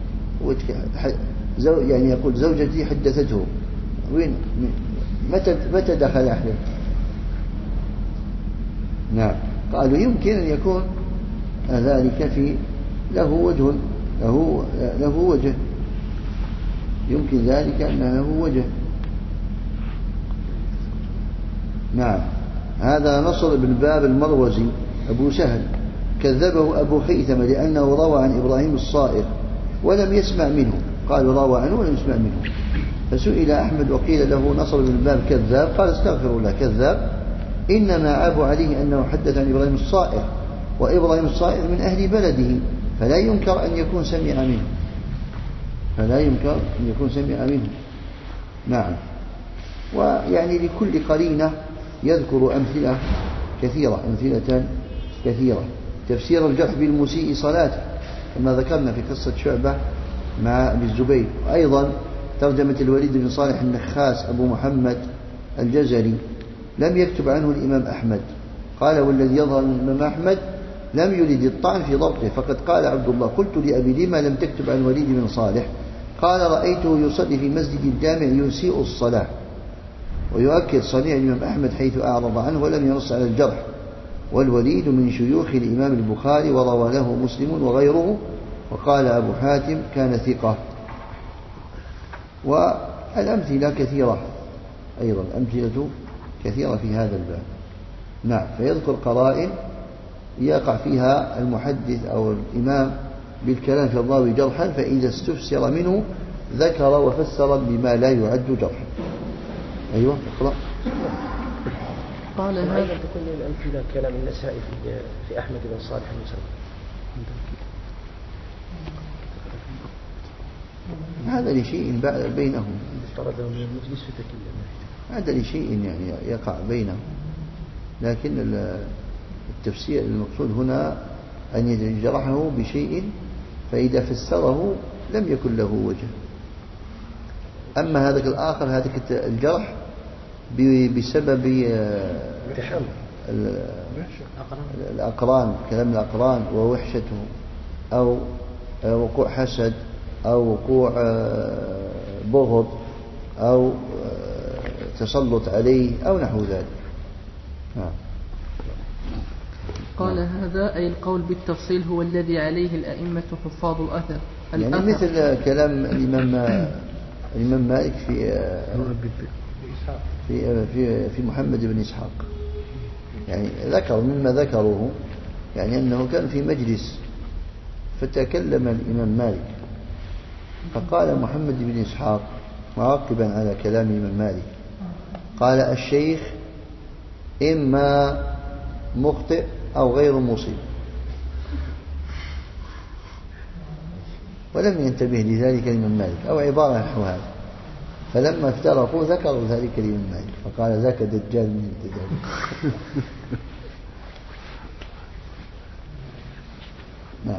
يعني يقول زوجتي حدثته، وين متى متى دخل عليه؟ نعم، قالوا يمكن أن يكون ذلك في له وجه له له وجه يمكن ذلك أن له وجه. نعم، هذا نصر بن باب المروزي أبو سهل كذبه أبو خيثمة لأنه روى عن إبراهيم الصائغ ولم يسمع منه، قالوا روى عنه ولم يسمع منه. فسئل أحمد وقيل له نصر بن باب كذاب، قال استغفر الله كذاب، إنما عابوا عليه أنه حدث عن إبراهيم الصائغ، وإبراهيم الصائغ من أهل بلده فلا ينكر أن يكون سمع منه فلا ينكر أن يكون سمع منه. نعم، ويعني لكل قرينة يذكر أمثلة كثيرة أمثلة كثيرة. تفسير الجرح بالمسيء صلاته كما ذكرنا في قصة شعبة مع أبي الزبير. أيضا ترجمة الوليد بن صالح النخاس أبو محمد الجزري لم يكتب عنه الإمام أحمد، قال والذي يظهر من الإمام أحمد لم يرد الطعن في ضبطه، فقد قال عبد الله قلت لأبي لما لم تكتب عن وليد بن صالح؟ قال رأيته يصلي في مسجد الجامع يسيء الصلاة. ويؤكد صنيع الإمام أحمد حيث أعرض عنه ولم ينص على الجرح. والوليد من شيوخ الإمام البخاري وروى له مسلم وغيره، وقال أبو حاتم كان ثقة. والأمثلة كثيرة أيضا، أمثلة كثيرة في هذا الباب. نعم، فيذكر قرائن يقع فيها المحدث أو الإمام بالكلام في الراوي جرحا، فإذا استفسر منه ذكر وفسر بما لا يعد جرحا. أيوة اقرأ. قال هذا تكون الأمثلة كلام النسائي في في أحمد بن صالح المسلم. هذا لشيء بينهم، طرده من المجلس فتكلم. هذا لشيء يعني يقع بينهم. لكن التفسير المقصود هنا أن يجرحه بشيء فإذا فسره لم يكن له وجه. أما هذاك الآخر هذاك الجرح بسبب الأقران، كلام الأقران ووحشته، أو وقوع حسد، أو وقوع بغض، أو تسلط عليه، أو نحو ذلك. نعم. قال هذا أي القول بالتفصيل هو الذي عليه الأئمة حفاظ الأثر. يعني مثل كلام الإمام الإمام مالك في في في في محمد بن إسحاق، يعني ذكر مما ذكروه، يعني أنه كان في مجلس فتكلم الإمام مالك فقال محمد بن إسحاق معقبا على كلام الإمام مالك، قال الشيخ إما مخطئ أو غير مصيب، ولم ينتبه لذلك الإمام مالك، أو عبارة نحو هذا. فلما افترقوا ذكروا ذلك الإمام مالك فقال ذاك دجال من الدجال. نعم.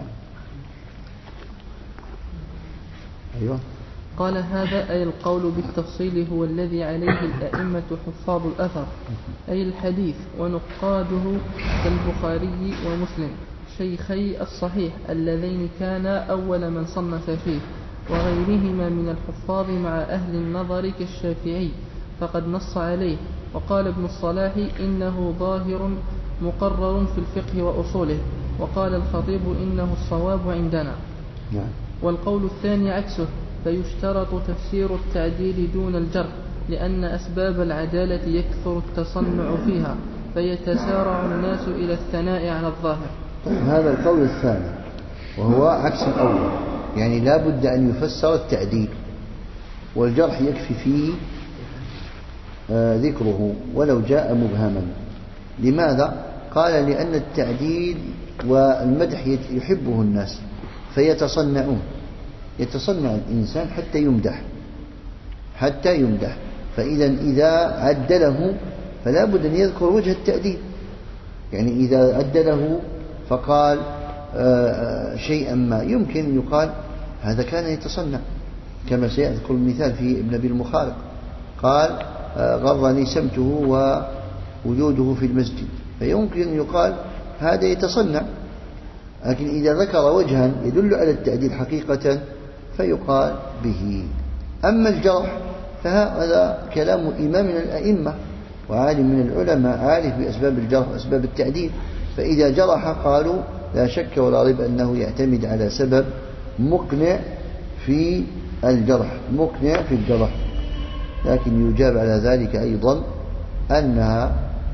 أيوة. قال هذا أي القول بالتفصيل هو الذي عليه الأئمة حفاظ الأثر، أي الحديث ونقاده كالبخاري ومسلم شيخي الصحيح اللذين كانا أول من صنف فيه، وغيرهما من الحفاظ مع أهل النظر كالشافعي فقد نص عليه. وقال ابن الصلاح إنه ظاهر مقرر في الفقه وأصوله، وقال الخطيب إنه الصواب عندنا. والقول الثاني عكسه، فيشترط تفسير التعديل دون الجرح، لأن أسباب العدالة يكثر التصنع فيها فيتسارع الناس إلى الثناء على الظاهر. هذا القول الثاني وهو عكس الأول، يعني لا بد أن يفسر التعديل، والجرح يكفي فيه آه ذكره ولو جاء مبهما. لماذا؟ قال لأن التعديل والمدح يحبه الناس فيتصنعون، يتصنع الإنسان حتى يمدح حتى يمدح فإذا إذا عدله فلا بد أن يذكر وجه التعديل. يعني إذا عدله فقال آه شيئا ما يمكن يقال هذا كان يتصنع، كما سيذكر المثال في ابن أبي المخارق قال آه غرني سمته ووجوده في المسجد، فيمكن يقال هذا يتصنع. لكن إذا ذكر وجها يدل على التعديل حقيقة فيقال به. أما الجرح فهذا كلام إمام من الأئمة وعالم من العلماء عارف بأسباب الجرح وأسباب التعديل، فإذا جرح قالوا لا شك ولا ريب أنه يعتمد على سبب مقنع في الجرح مقنع في الجرح. لكن يجاب على ذلك أيضا أنها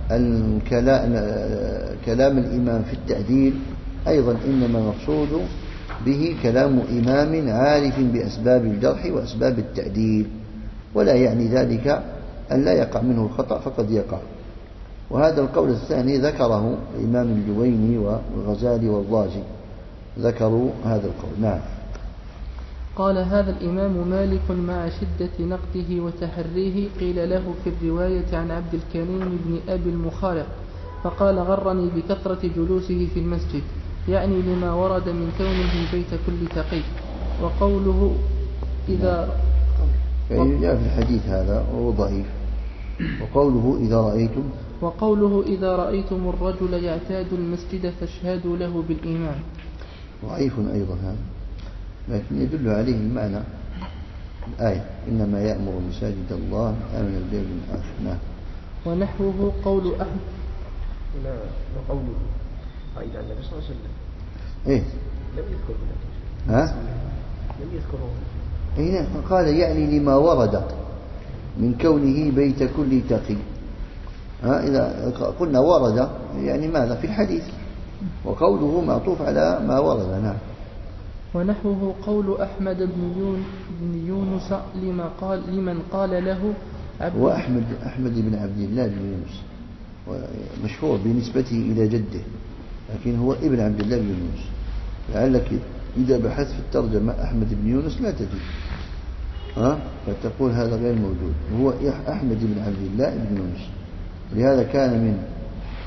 كلام الإمام في التعديل أيضا إنما مقصود به كلام إمام عارف بأسباب الجرح وأسباب التعديل، ولا يعني ذلك أن لا يقع منه الخطأ فقد يقع. وهذا القول الثاني ذكره الإمام الجويني والغزالي والرازي، ذكروا هذا القول. نعم. قال هذا الإمام مالك مع شدة نقده وتحريه قيل له في الرواية عن عبد الكريم بن أبي المخارق فقال غرني بكثرة جلوسه في المسجد، يعني لما ورد من كونه بيت كل تقي. وقوله إذا يعني جاء في الحديث هذا وهو ضعيف. وقوله إذا رأيتم وقوله إذا رأيتم الرجل يعتاد المسجد فاشهدوا له بالإيمان ضعيف أيضا هذا، لكن يدل عليه المعنى الآية إنما يأمر مساجد الله آمن بالله والآخرة. ونحوه قول أحمد لا وقوله أيضا النبي صلى الله عليه وسلم إيه لم يذكر ها لم يذكره هنا قال يعني لما ورد من كونه بيت كل تقي. ها إذا قلنا ورد يعني ماذا في الحديث، وقوله معطوف على ما ورد. نعم. ونحوه قول أحمد بن يونس لما قال لمن قال له عبد وأحمد أحمد بن عبد الله بن يونس مشهور بنسبته إلى جده، لكن هو ابن عبد الله بن يونس. لعلك إذا بحثت في الترجمة أحمد بن يونس لا تجد، ها فتقول هذا غير موجود، هو أحمد بن عبد الله بن يونس. لهذا كان من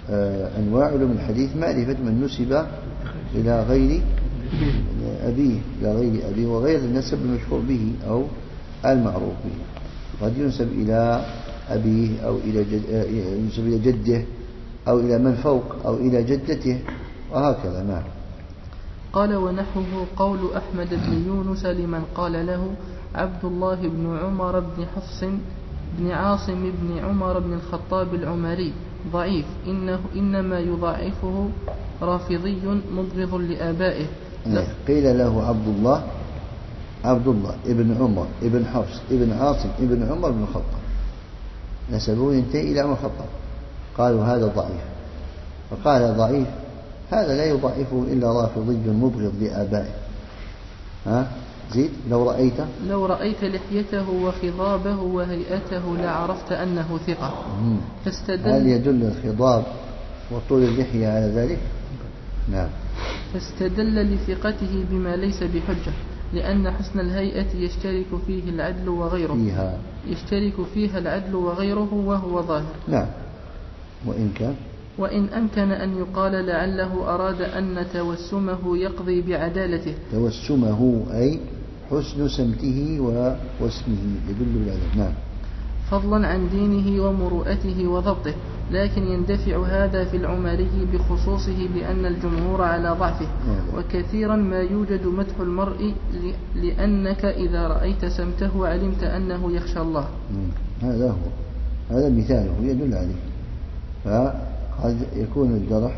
أنواع علوم الحديث معرفة من نسب إلى غير أبيه إلى غير أبيه وغير النسب المشهور به أو المعروف به. قد ينسب إلى أبيه أو إلى جد... ينسب إلى جده أو إلى من فوق أو إلى جدته وهكذا. نعم. قال ونحوه قول أحمد بن يونس لمن قال له عبد الله بن عمر بن حفص بن عاصم بن عمر بن الخطاب العمري ضعيف إنه إنما يضاعفه رافضي مبغض لآبائه. قيل له عبد الله عبد الله ابن عمر ابن حفص ابن عاصم ابن عمر بن الخطاب نسبوه ينتهي إلى عمر الخطاب قالوا هذا ضعيف. فقال ضعيف هذا لا يضعفه إلا رافضي مبغض لآبائه. ها زيد لو رأيت لو رأيت لحيته وخضابه وهيئته لعرفت أنه ثقة. فاستدل هل يدل الخضاب وطول اللحية على ذلك؟ نعم. فاستدل لثقته بما ليس بحجة لأن حسن الهيئة يشترك فيه العدل وغيره فيها يشترك فيها العدل وغيره وهو ظاهر. نعم. وإن كان وإن أمكن أن يقال لعله أراد أن توسمه يقضي بعدالته. توسمه أي حسن سمته واسمه يدل بالعدل. نعم. فضلا عن دينه ومروءته وضبطه لكن يندفع هذا في العمري بخصوصه بأن الجمهور على ضعفه. نعم. وكثيرا ما يوجد مدح المرء لأنك إذا رأيت سمته علمت أنه يخشى الله. مم. هذا هو هذا مثاله يدل عليه. فقد يكون الجرح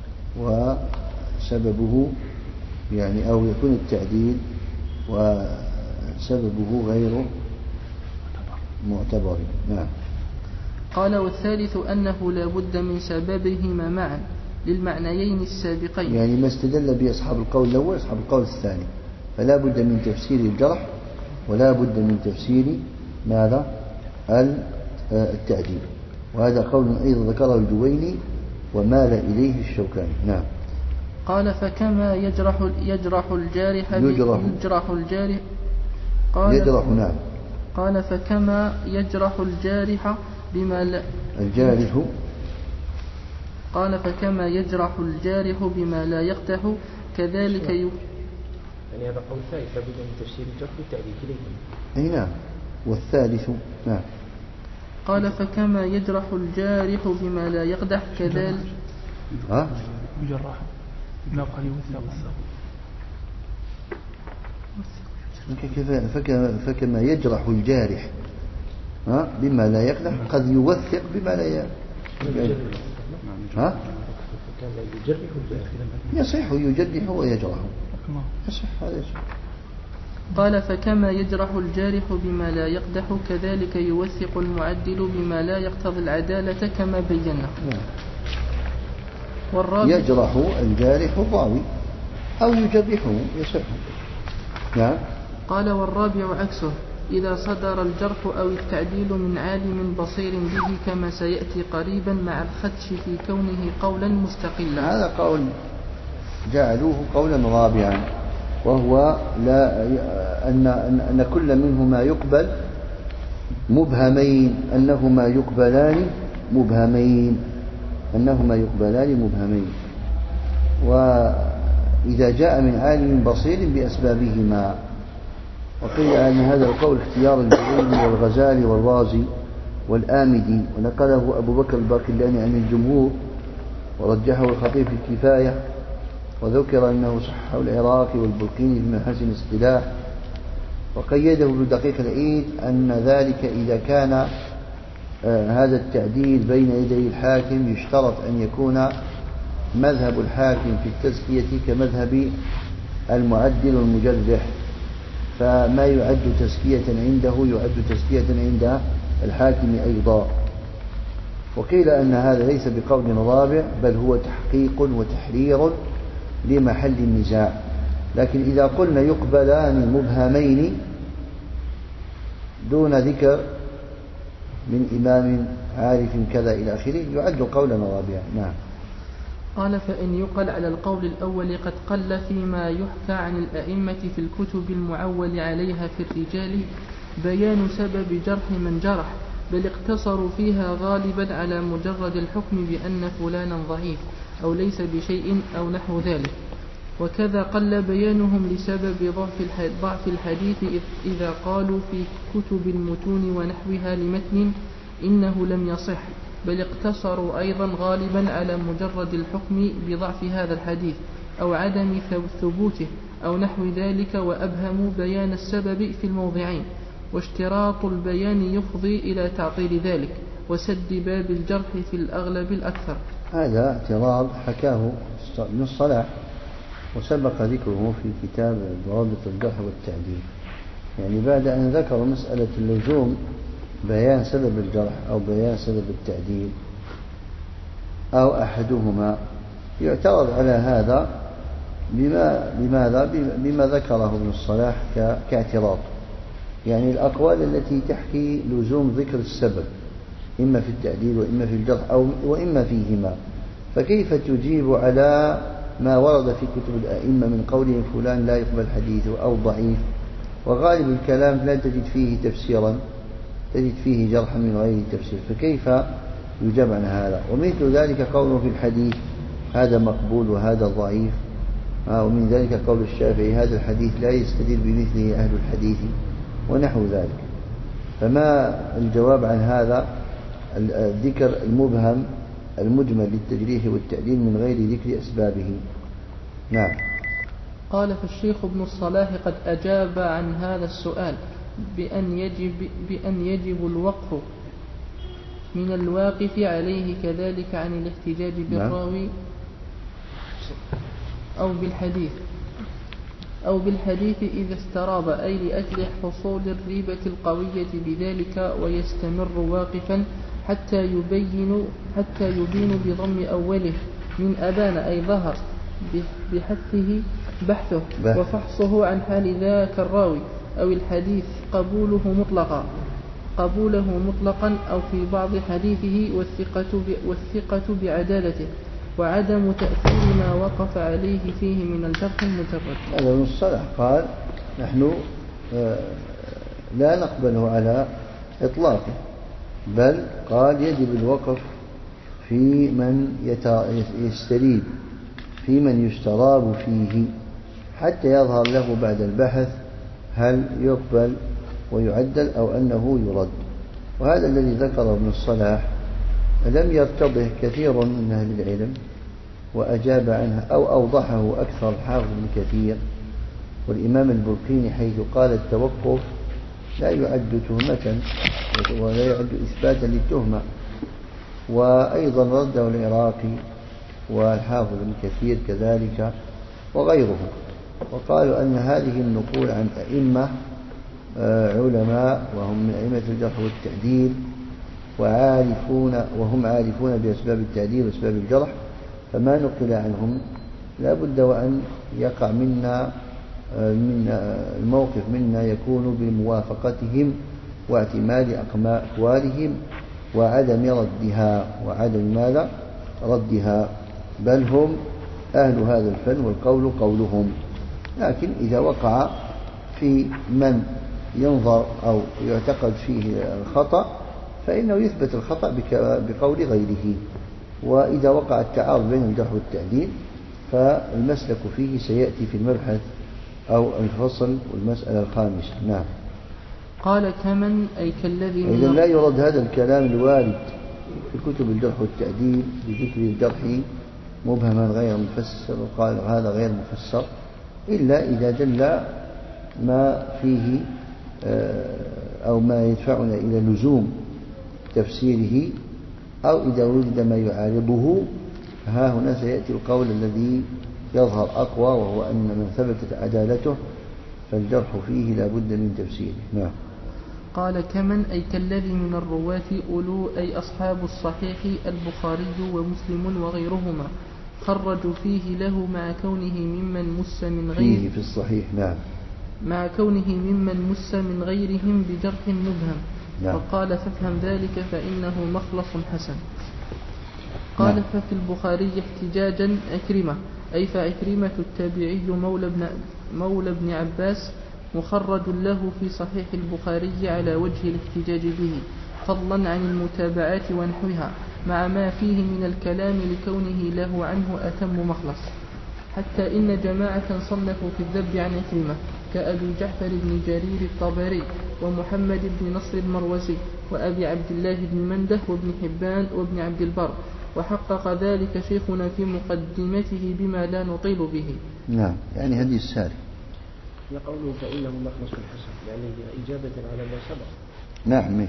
وسببه يعني أو يكون التعديل وسببه غير معتبر. نعم. قال والثالث أنه لا بد من سببهما معا للمعنيين السابقين. يعني ما استدل به أصحاب القول الأول أصحاب القول الثاني فلا بد من تفسير الجرح ولا بد من تفسير ماذا التعديل. وهذا قول أيضا ذكره الجويني ومال إليه الشوكاني. نعم. قال فكما يجرح يجرح الجارح يجرح, يجرح الجارح قال يجرح. نعم. قال فكما يجرح الجارح بما لا الجارح قال فكما يجرح الجارح بما لا يقتح كذلك ي... يعني هذا قول ثالث لابد من تفسير الجرح والتعديل كليهما. أي نعم. والثالث نعم. قال فكما يجرح الجارح بما لا يقدح كذلك ها يجرح لا قال يوثق فكما يجرح الجارح ها بما لا يقدح قد يوثق بما لا ي... ها يصح يجرح ويجرح يصح هذا يصح. قال فكما يجرح الجارح بما لا يقدح كذلك يوثق المعدل بما لا يقتضي العدالة كما بينا. والرابع يجرح الجارح الراوي أو يجرحه يصح. نعم. قال والرابع عكسه إذا صدر الجرح أو التعديل من عالم بصير به كما سيأتي قريبا مع الخدش في كونه قولا مستقلا. هذا قول جعلوه قولا رابعا وهو لا أن, أن كل منهما يقبل مبهمين أنهما يقبلان مبهمين أنهما يقبلان مبهمين. وإذا جاء من عالم بصير بأسبابهما. وقيل أن هذا القول اختيار الجويني والغزالي والرازي والآمدي ونقله أبو بكر الباقلاني عن الجمهور ورجحه الخطيب في الكفاية وذكر أنه صححه العراقي والبلقيني في محاسن الاصطلاح وقيده ابن دقيق العيد أن ذلك إذا كان آه هذا التعديل بين يدي الحاكم يشترط أن يكون مذهب الحاكم في التزكية كمذهب المعدل والمجرح فما يعد تزكية عنده يعد تزكية عند الحاكم أيضا. وقيل أن هذا ليس بقول رابع بل هو تحقيق وتحرير لمحل النزاع. لكن إذا قلنا يقبلان مبهمين دون ذكر من إمام عارف كذا إلى آخره يعد قولا رابعا. نعم. قال فإن يقل على القول الأول قد قل فيما يحكى عن الأئمة في الكتب المعول عليها في الرجال بيان سبب جرح من جرح بل اقتصروا فيها غالبا على مجرد الحكم بأن فلانا ضعيف أو ليس بشيء أو نحو ذلك. وكذا قل بيانهم لسبب ضعف الحديث إذا قالوا في كتب المتون ونحوها لمتن إنه لم يصح، بل اقتصروا أيضا غالبا على مجرد الحكم بضعف هذا الحديث أو عدم ثبوته أو نحو ذلك، وأبهموا بيان السبب في الموضعين، واشتراط البيان يفضي إلى تعطيل ذلك وسد باب الجرح في الأغلب الأكثر. هذا اعتراض حكاه ابن الصلاح وسبق ذكره في كتاب ضوابط الجرح والتعديل. يعني بعد أن ذكر مسألة اللزوم بيان سبب الجرح أو بيان سبب التعديل أو أحدهما، يعترض على هذا بما بماذا بما ذكره ابن الصلاح كاعتراض. يعني الأقوال التي تحكي لزوم ذكر السبب إما في التعديل وإما في الجرح أو وإما فيهما، فكيف تجيب على ما ورد في كتب الأئمة من قولهم فلان لا يقبل حديثه أو ضعيف، وغالب الكلام لا تجد فيه تفسيرا، تجد فيه جرحا من غير تفسير، فكيف يجاب عن هذا؟ ومثل ذلك قوله في الحديث هذا مقبول وهذا ضعيف، ومن ذلك قول الشافعي هذا الحديث لا يستدل بمثله أهل الحديث ونحو ذلك. فما الجواب عن هذا الذكر المبهم المجمل للتجريح والتعديل من غير ذكر أسبابه؟ نعم. قال فالشيخ ابن الصلاح قد أجاب عن هذا السؤال بأن يجب, بأن يجب الوقف من الواقف عليه كذلك عن الاحتجاج بالراوي أو بالحديث أو بالحديث إذا استراب، أي لأجل حصول الريبة القوية بذلك، ويستمر واقفا حتى يبين حتى يبين بضم أوله من أبان أي ظهر بحثه بحثه وفحصه عن حال ذاك الراوي أو الحديث قبوله مطلقا قبوله مطلقا أو في بعض حديثه والثقة والثقة بعدالته، وعدم تأثير ما وقف عليه فيه من الجرح المجرد. هذا ابن الصلاح قال نحن لا نقبله على إطلاقه، بل قال يجب الوقف في من يستريب، في من يستراب فيه، حتى يظهر له بعد البحث هل يقبل ويعدل أو أنه يرد. وهذا الذي ذكره ابن الصلاح لم يرتضه كثير من أهل العلم وأجاب عنها أو أوضحه أكثر الحافظ بن كثير والإمام البرقيني، حيث قال التوقف لا يعد تهمة ولا يعد إثباتا للتهمة، وأيضا رده العراقي والحافظ بن كثير كذلك وغيره، وقالوا أن هذه النقول عن أئمة علماء وهم من أئمة الجرح والتعديل وعارفون وهم عارفون بأسباب التعديل وأسباب الجرح، فما نقل عنهم لا بد وأن يقع منا من الموقف منا يكون بموافقتهم واعتماد أقوالهم وعدم ردها وعدم ماذا ردها، بل هم أهل هذا الفن والقول قولهم. لكن إذا وقع في من ينظر أو يعتقد فيه الخطأ فإنه يثبت الخطأ بقول غيره. وإذا وقع التعارض بين الجرح والتعديل فالمسلك فيه سيأتي في المبحث أو الفصل والمسألة الخامسة. نعم. قال كمن أي كالذي إذا لا يرد هذا الكلام الوارد في كتب الجرح والتعديل بذكر الجرح مبهما غير مفسر، وقال هذا غير مفسر، إلا إذا دل ما فيه أو ما يدفعنا إلى لزوم تفسيره، أو إذا وجد ما يعارضه، ها هنا سيأتي القول الذي يظهر أقوى، وهو أن من ثبتت عدالته فالجرح فيه لا بد من تفسيره. نعم. قال كمن أي كالذي من الرواة أولو أي أصحاب الصحيح البخاري ومسلم وغيرهما خرجوا فيه له مع كونه ممن مس من غيره فيه في الصحيح. نعم. مع كونه ممن مس من غيرهم بجرح مبهم. نعم. وقال فافهم ذلك فإنه مخلص حسن. قال نعم. ففي البخاري احتجاجا أكرمة أي فأكرمة التابعي مولى ابن, مولى ابن عباس مخرج له في صحيح البخاري على وجه الاحتجاج به، فضلا عن المتابعات ونحوها، مع ما فيه من الكلام لكونه له عنه أتم مخلص. حتى إن جماعة صنفوا في الذب عن عكرمة كأبي جعفر بن جرير الطبري ومحمد بن نصر المروزي وأبي عبد الله بن منده وابن حبان وابن عبد البر، وحقق ذلك شيخنا في مقدمته بما لا نطيل به. نعم، يعني هدي الساري. يقولون فإنه مخلص الحسن، يعني إجابة على ما سبق. نعم،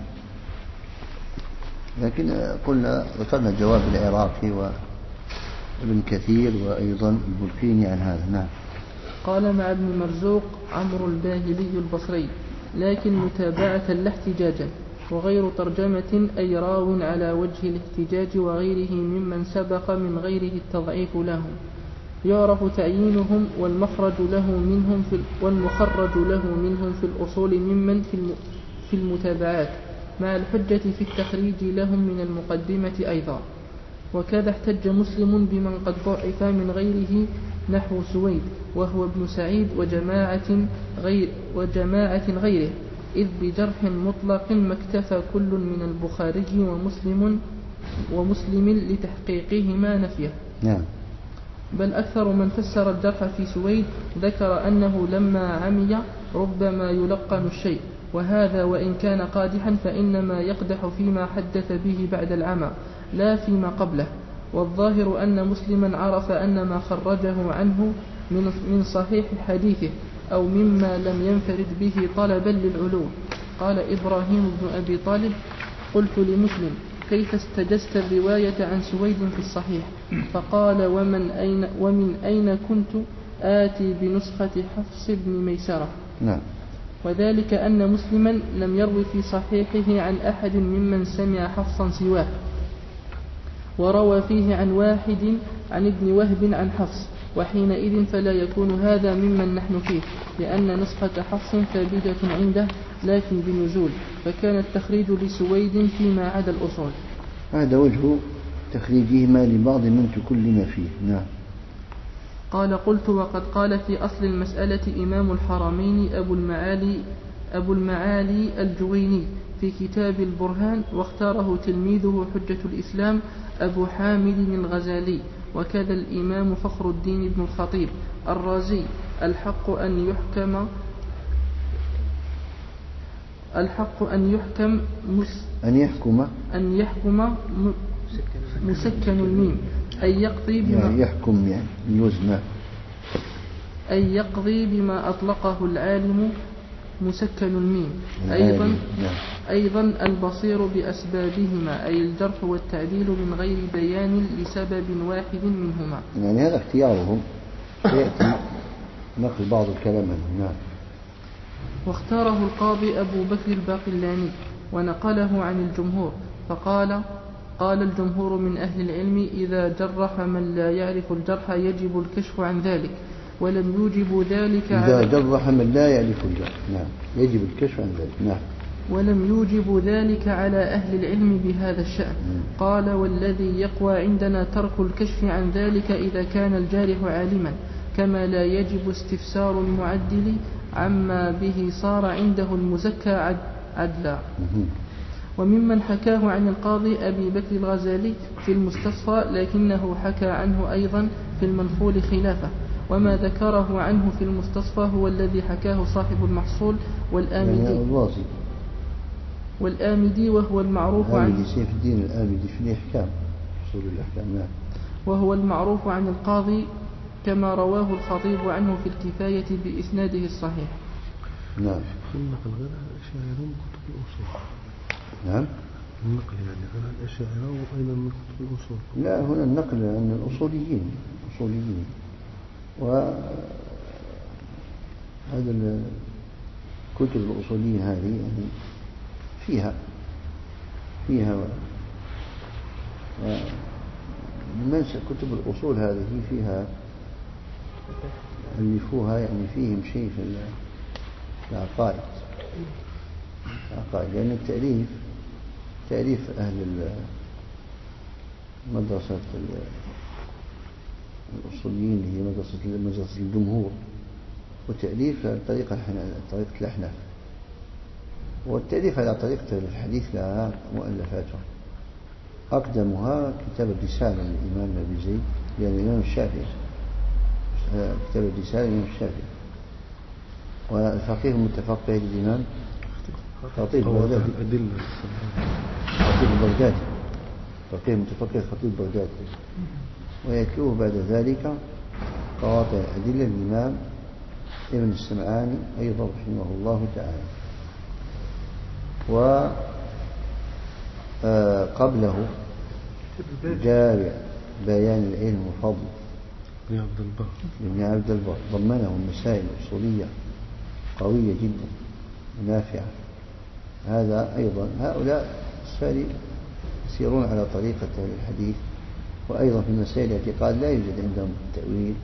لكن قلنا ذكرنا جواب العراقي وابن كثير وأيضا البلقيني عن هذا. نعم. قال مع ابن مرزوق عمرو الباهلي البصري: لكن متابعة لا احتجاجا، وغير ترجمة أي راو على وجه الاحتجاج وغيره ممن سبق من غيره التضعيف لهم، يعرف تعيينهم والمخرج له منهم في والمخرج له منهم في الأصول ممن في المتابعات، مع الحجة في التخريج لهم من المقدمة أيضا. وكذا احتج مسلم بمن قد ضعف من غيره نحو سويد وهو ابن سعيد وجماعة غير وجماعة غيره، إذ بجرح مطلق ما اكتفى كل من البخاري ومسلم ومسلم لتحقيقهما نفيه. نعم. بل أكثر من فسر الجرح في سويد ذكر أنه لما عمي ربما يلقن الشيء، وهذا وإن كان قادحا فإنما يقدح فيما حدث به بعد العمى لا فيما قبله. والظاهر أن مسلما عرف أن ما خرجه عنه من صحيح حديثه أو مما لم ينفرد به طلبا للعلو. قال إبراهيم بن أبي طالب: قلت لمسلم: كيف استجزت الرواية عن سويد في الصحيح؟ فقال: ومن أين, ومن أين كنت آتي بنسخة حفص بن ميسرة. نعم. وذلك أن مسلما لم يروي في صحيحه عن أحد ممن سمع حفصا سواه، وروى فيه عن واحد عن ابن وهب عن حفص، وحينئذ فلا يكون هذا ممن نحن فيه، لأن نسخة حفص ثابتة عنده لكن بنزول، فكان التخريج لسويد فيما عدا الأصول. هذا وجه تخريجهما لبعض من تكلم فيه. نعم. قال: قلت: وقد قال في أصل المسألة إمام الحرمين أبو المعالي, أبو المعالي الجويني في كتاب البرهان، واختاره تلميذه حجة الإسلام أبو حامد الغزالي، وكذا الإمام فخر الدين بن الخطيب الرازي: الحق أن يحكم الحق أن يحكم مس أن يحكم أن يحكم مسكن الميم، أي يقضي بما يعني يحكم يعني الوزن، أي يقضي بما أطلقه العالم مسكن الميم. أيضا أيضا البصير بأسبابهما، أي الجرح والتعديل من غير بيان لسبب واحد منهما. يعني هذا اختيارهم، يأتي نقل بعض الكلام منه. نعم. واختاره القاضي أبو بكر الباقلاني ونقله عن الجمهور، فقال: قال الجمهور من أهل العلم: إذا جرح من لا يعرف الجرح يجب الكشف عن ذلك، ولم يوجب ذلك إذا على جرح من لا يعرف الجرح. نعم، يجب الكشف عن ذلك. نعم. ولم يوجب ذلك على أهل العلم بهذا الشأن. قال: والذي يقوى عندنا ترك الكشف عن ذلك إذا كان الجارح عالما، كما لا يجب استفسار المعدل عما به صار عنده المزكى عدلا. وممن حكاه عن القاضي أبي بكر الغزالي في المستصفى، لكنه حكى عنه أيضا في المنخول خلافه، وما ذكره عنه في المستصفى هو الذي حكاه صاحب المحصول والآمدي والآمدي وهو المعروف عن سيف الدين الآمدي في الإحكام، أصول الأحكام. نعم. وهو المعروف عن القاضي كما رواه الخطيب عنه في الكفاية بإسناده الصحيح. نعم. النقل غير الأشاعرة من كتب الأصول. نعم. النقل يعني غير الأشاعرة وأيضا من كتب الأصول. لا، هنا النقل عن الأصوليين أصوليين وهذا الكتب الأصولية هذه يعني فيها فيها من كتب الأصول هذه فيها ألفوها، يعني فيهم شيء في العقائد العقائد لأن التأليف تأليف أهل مدرسة الأصوليين هي مدرسة مدرسة الجمهور، وتأليف طريقة طريقة الأحناف. والتأليف على طريقة الحديث لها مؤلفاته، أقدمها كتاب الرسالة للإمام أبي زيد يعني الإمام الشافعي، كتاب الرسالة للإمام الشافعي. والفقيه المتفقه للإمام خطيب بغدادي، خطيب بغدادي، فقيه متفقه خطيب بغدادي. ويتلوه بعد ذلك قواطع أدلة الإمام ابن السمعاني أيضا رحمه الله تعالى. وقبله جامع بيان العلم وفضله لابن عبد البر، ضمنه مسائل أصولية قوية جدا ونافعة. هذا أيضا هؤلاء السالي يسيرون على طريقة الحديث، وأيضا في مسائل الاعتقاد لا يوجد عندهم التأويل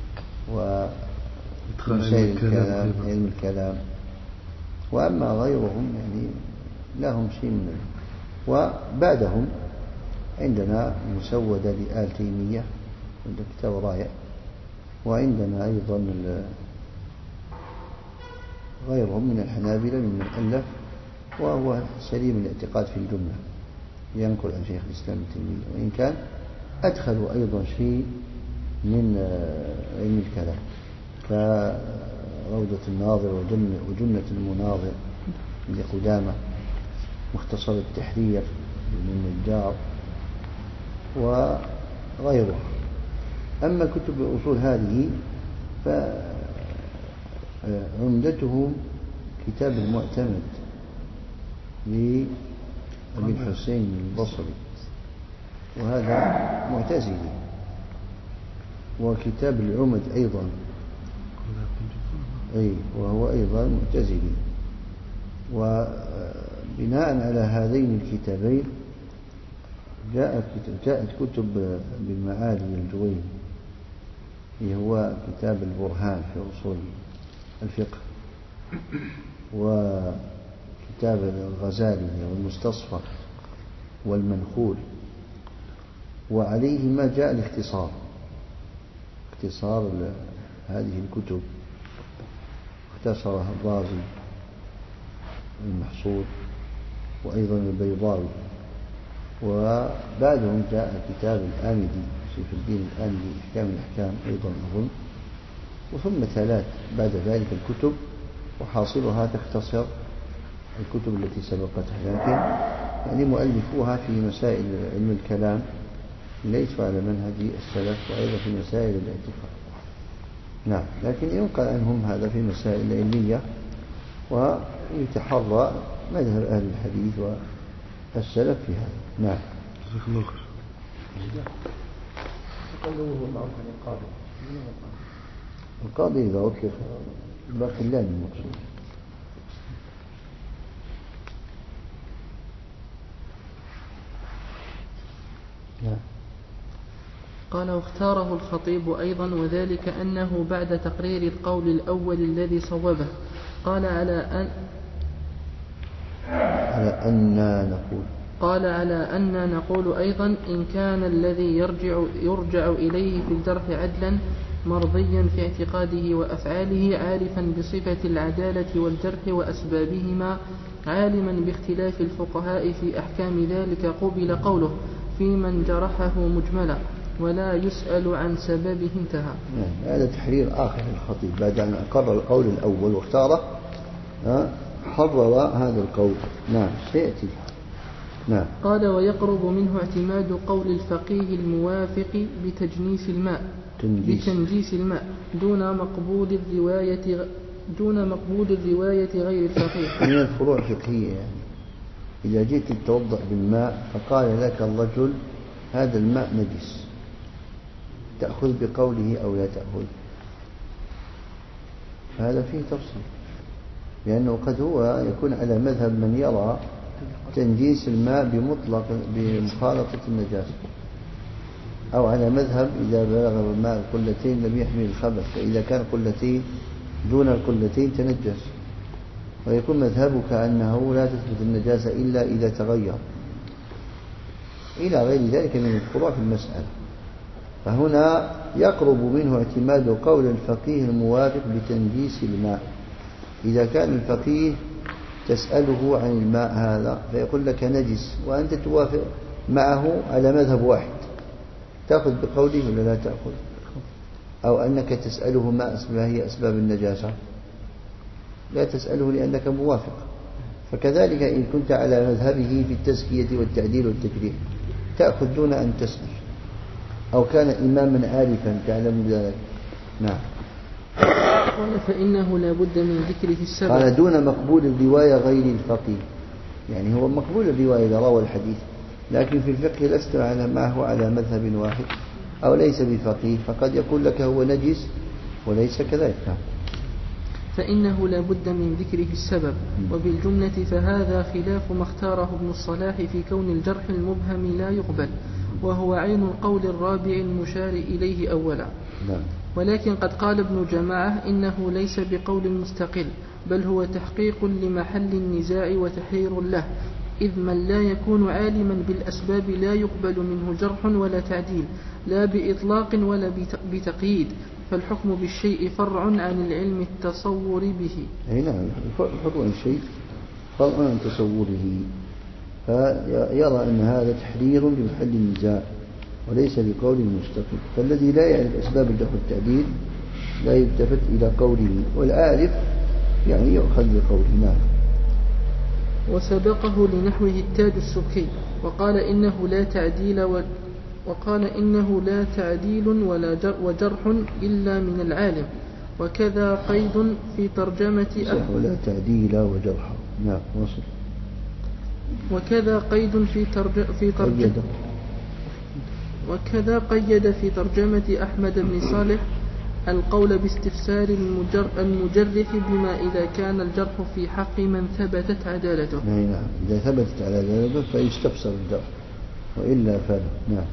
ومسائل الكلام علم الكلام. وأما غيرهم يعني لهم شيء من. وبعدهم عندنا مسودة لآل تيمية عند كتاب رائع، وعندنا أيضا غيرهم من الحنابلة من ألف وهو سليم الاعتقاد في الجملة، ينقل عن شيخ الإسلام ابن تيمية، وإن كان أدخلوا أيضا شيء من علم الكلام كروضة الناظر وجنة المناظر لقدامة، مختصر التحرير للنجار وغيره. أما كتب الأصول هذه فعمدتهم كتاب المعتمد لأبي الحسين البصري، وهذا معتزلي، وكتاب العمد أيضا أي وهو أيضا معتزلي. وبناء على هذين الكتابين جاءت جاءت كتب بالمعالي الجويني، هو كتاب البرهان في أصول الفقه، وكتاب الغزالي والمستصفى والمنخول، وعليهما جاء الاختصار، اختصار هذه الكتب اختصرها الرازي المحصول وأيضا البيضاوي. وبعدهم جاء كتاب الآمدي سيف الدين الآمدي أحكام الأحكام أيضا أظن، وثم ثلاث بعد ذلك الكتب، وحاصلها تختصر الكتب التي سبقتها، لكن يعني مؤلفوها في مسائل علم الكلام ليسوا على منهج السلف، وأيضا في مسائل الاعتقاد. نعم، لكن ينقل عنهم هذا في مسائل علمية، ويتحرى مذهب أهل الحديث والسلف في هذا. نعم. جزاك الله خير. القاضي إذا أطلق باقلان المقصود. نعم. قال واختاره الخطيب أيضا، وذلك أنه بعد تقرير القول الأول الذي صوبه قال على أن على أن نقول قال على أن نقول أيضا إن كان الذي يرجع يرجع إليه في الجرح عدلا مرضيا في اعتقاده وأفعاله، عارفا بصفة العدالة والجرح وأسبابهما، عالما باختلاف الفقهاء في أحكام ذلك، قبل قوله في من جرحه مجملا ولا يسأل عن سببه، انتهى. هذا تحرير آخر الخطيب بعد أن أقر القول الأول واختاره حرر هذا القول. نعم سيأتي. نعم. قال ويقرب منه اعتماد قول الفقيه الموافق بتجنيس الماء تنجيس. بتنجيس الماء دون مقبول الرواية دون مقبول الرواية غير الفقيه من الفروع الفقهية. يعني إذا جيت تتوضأ بالماء فقال لك الرجل هذا الماء نجس، تأخذ بقوله أو لا تأخذ؟ فهذا فيه تفصيل، لأنه قد هو يكون على مذهب من يرى تنجيس الماء بمطلق بمخالطة النجاسة، أو على مذهب إذا بلغ الماء القلتين لم يحمل الخبث، فإذا كان قلتين دون القلتين تنجس، ويكون مذهبك أنه لا تثبت النجاسة إلا إذا تغير، إلى غير ذلك من الفروع في المسألة. فهنا يقرب منه اعتماد قول الفقيه الموافق بتنجيس الماء. إذا كان الفقيه تسأله عن الماء هذا فيقول لك نجس وأنت توافق معه على مذهب واحد، تأخذ بقوله ولا لا تأخذ؟ أو أنك تسأله ما أسباب هي أسباب النجاسة، لا تسأله لأنك موافق. فكذلك إن كنت على مذهبه في التزكية والتعديل والتجريح تأخذ دون أن تسأل، أو كان إماما عارفا تعلم ذلك. نعم. قال فإنه لا بد من ذكره السبب. قال دون مقبول الرواية غير الفقيه، يعني هو مقبول الرواية إذا روى الحديث، لكن في الفقه لست على معه على مذهب واحد أو ليس بفقيه، فقد يقول لك هو نجس وليس كذلك. فإنه لا بد من ذكره السبب. وبالجملة فهذا خلاف ما اختاره ابن الصلاح في كون الجرح المبهم لا يقبل، وهو عين القول الرابع المشار إليه أولا. ولكن قد قال ابن جماعة إنه ليس بقول مستقل، بل هو تحقيق لمحل النزاع وتحرير له، إذ من لا يكون عالما بالأسباب لا يقبل منه جرح ولا تعديل، لا بإطلاق ولا بتقييد، فالحكم بالشيء فرع عن العلم التصور به. أي نعم، الحكم بالشيء فرع عن تصوره، فيرى أن هذا تحرير لمحل النزاع وليس بقول مستقل. فالذي لا يعرف أسباب الجرح والتعديل لا يلتفت إلى قوله، والعارف يعني يؤخذ بقوله. نعم. وسبقه لنحوه التاج السبكي وقال إنه لا تعديل و... وقال إنه لا تعديل ولا جر... وجرح إلا من العالم. وكذا قيد في ترجمة أح... ولا تعديل وجرح. نعم. وصل. وكذا قيد في ترج... في ترجمة وكذا قيد في ترجمة أحمد بن صالح القول باستفسار المجر... المجرح بما إذا كان الجرح في حق من ثبتت عدالته. نعم. إذا ثبتت عدالته فيستفسر الجرح وإلا فلا. نعم.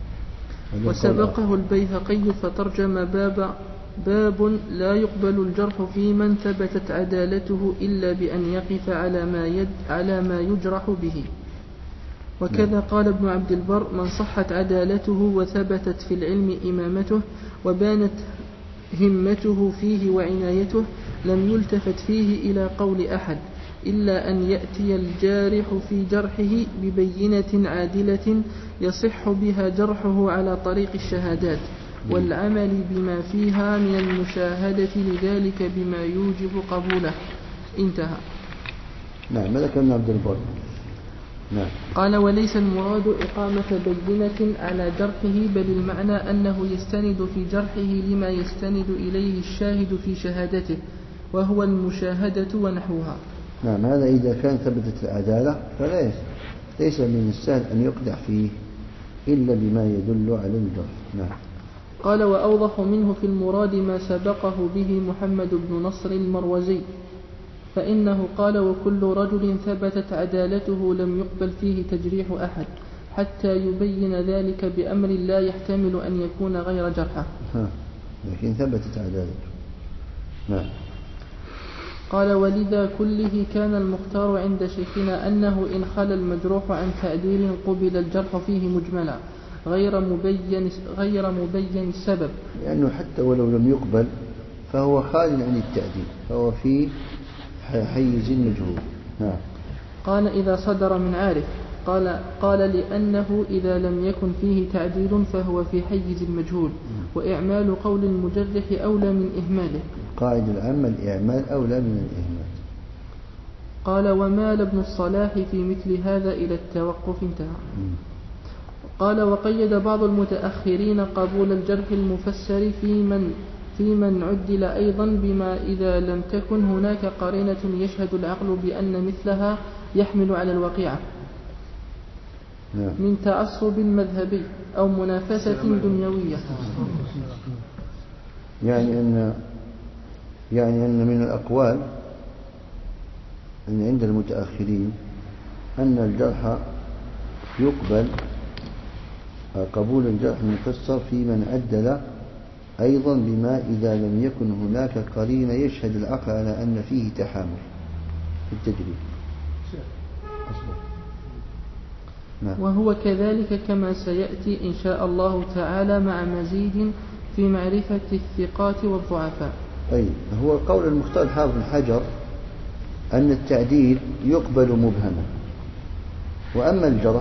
وسبقه البيهقي فترجم باب باب لا يقبل الجرح في من ثبتت عدالته إلا بأن يقف على ما يد على ما يجرح به. وكذا قال ابن عبد البر من صحت عدالته وثبتت في العلم إمامته وبانت همته فيه وعنايته لم يلتفت فيه إلى قول أحد إلا أن يأتي الجارح في جرحه ببينة عادلة يصح بها جرحه على طريق الشهادات والعمل بما فيها من المشاهدة لذلك بما يوجب قبوله. انتهى. نعم. ماذا كان عبد البر؟ نعم. قال وليس المراد إقامة بينة على جرحه، بل المعنى أنه يستند في جرحه لما يستند إليه الشاهد في شهادته وهو المشاهدة ونحوها. نعم. هذا إذا كان ثبتت العدالة فليس ليس من السهل أن يقدح فيه إلا بما يدل على الجرح. نعم. قال وأوضح منه في المراد ما سبقه به محمد بن نصر المروزي، فإنه قال وكل رجل ثبتت عدالته لم يقبل فيه تجريح أحد حتى يبين ذلك بأمر لا يحتمل أن يكون غير جرحه. لكن ثبتت عدالته. نعم. قال ولذا كله كان المختار عند شيخنا أنه إن خلا المجروح عن تعديل قبل الجرح فيه مجملا غير مبين غير مبين السبب، لأنه حتى ولو لم يقبل فهو خال عن التعديل، فهو في حيز المجهول. نعم. قال إذا صدر من عارف قال قال لأنه إذا لم يكن فيه تعديل فهو في حيز المجهول، وإعمال قول المجرح أولى من إهماله. قاعدة العامة الإعمال أولى من الإهمال. قال ومال ابن الصلاح في مثل هذا إلى التوقف. انتهى. قال وقيد بعض المتأخرين قبول الجرح المفسر في من في من عدل أيضا بما إذا لم تكن هناك قرينة يشهد العقل بأن مثلها يحمل على الوقيعة من تعصب مذهبي أو منافسة دنيوية. يعني أن يعني أن من الأقوال أن عند المتأخرين أن الجرح يقبل قبول الجرح المفسر في من عدل أيضا بما إذا لم يكن هناك قرينة يشهد العقل على أن فيه تحامل في التجريب. نعم. وهو كذلك كما سيأتي إن شاء الله تعالى مع مزيد في معرفة الثقات والضعفاء. طيب هو قول المختار حافظ بن حجر أن التعديل يقبل مبهما، وأما الجرح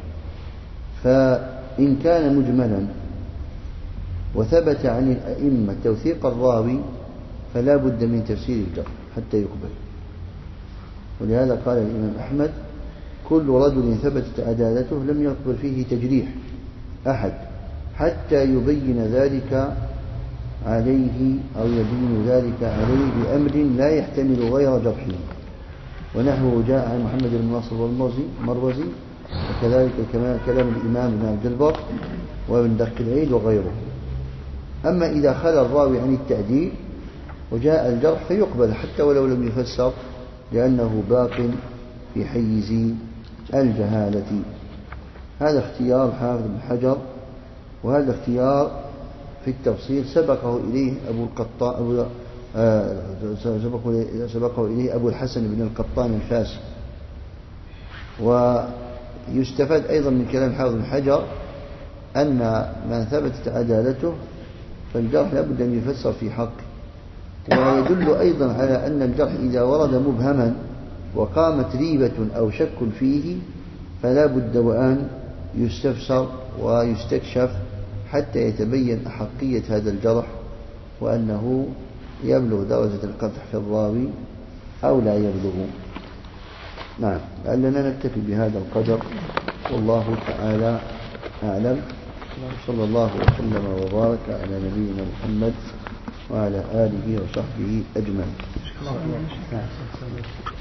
فإن كان مجملا وثبت عن الأئمة توثيق الراوي فلا بد من تفسير الجرح حتى يقبل. ولهذا قال الإمام أحمد: كل رجل ثبتت عدالته لم يقبل فيه تجريح أحد حتى يبين ذلك عليه أو يبين ذلك عليه بأمر لا يحتمل غير جرحه. ونحوه جاء عن محمد بن ناصر والمروزي، وكذلك كلام الإمام ابن عبد البر وابن دق العيد وغيره. أما إذا خلى الراوي عن التعديل وجاء الجرح فيقبل حتى ولو لم يفسر، لأنه باق في حيز الجهالة. هذا اختيار حافظ بن حجر، وهذا اختيار في التفصيل سبقه إليه أبو القطان أبو آه سبقه, سبقه إليه أبو الحسن بن القطان الفاسي. ويستفاد أيضا من كلام حافظ بن حجر أن من ثبتت عدالته فالجرح لا بد أن يفسر في حقه. ويدل أيضا على أن الجرح إذا ورد مبهما وقامت ريبة أو شك فيه فلا بد وأن يستفسر ويستكشف حتى يتبين أحقية هذا الجرح وأنه يبلغ درجة القدح في الراوي أو لا يبلغ. نعم، لعلنا نكتفي بهذا القدر، والله تعالى أعلم. صلى الله وسلم وبارك على نبينا محمد وعلى آله وصحبه أجمعين.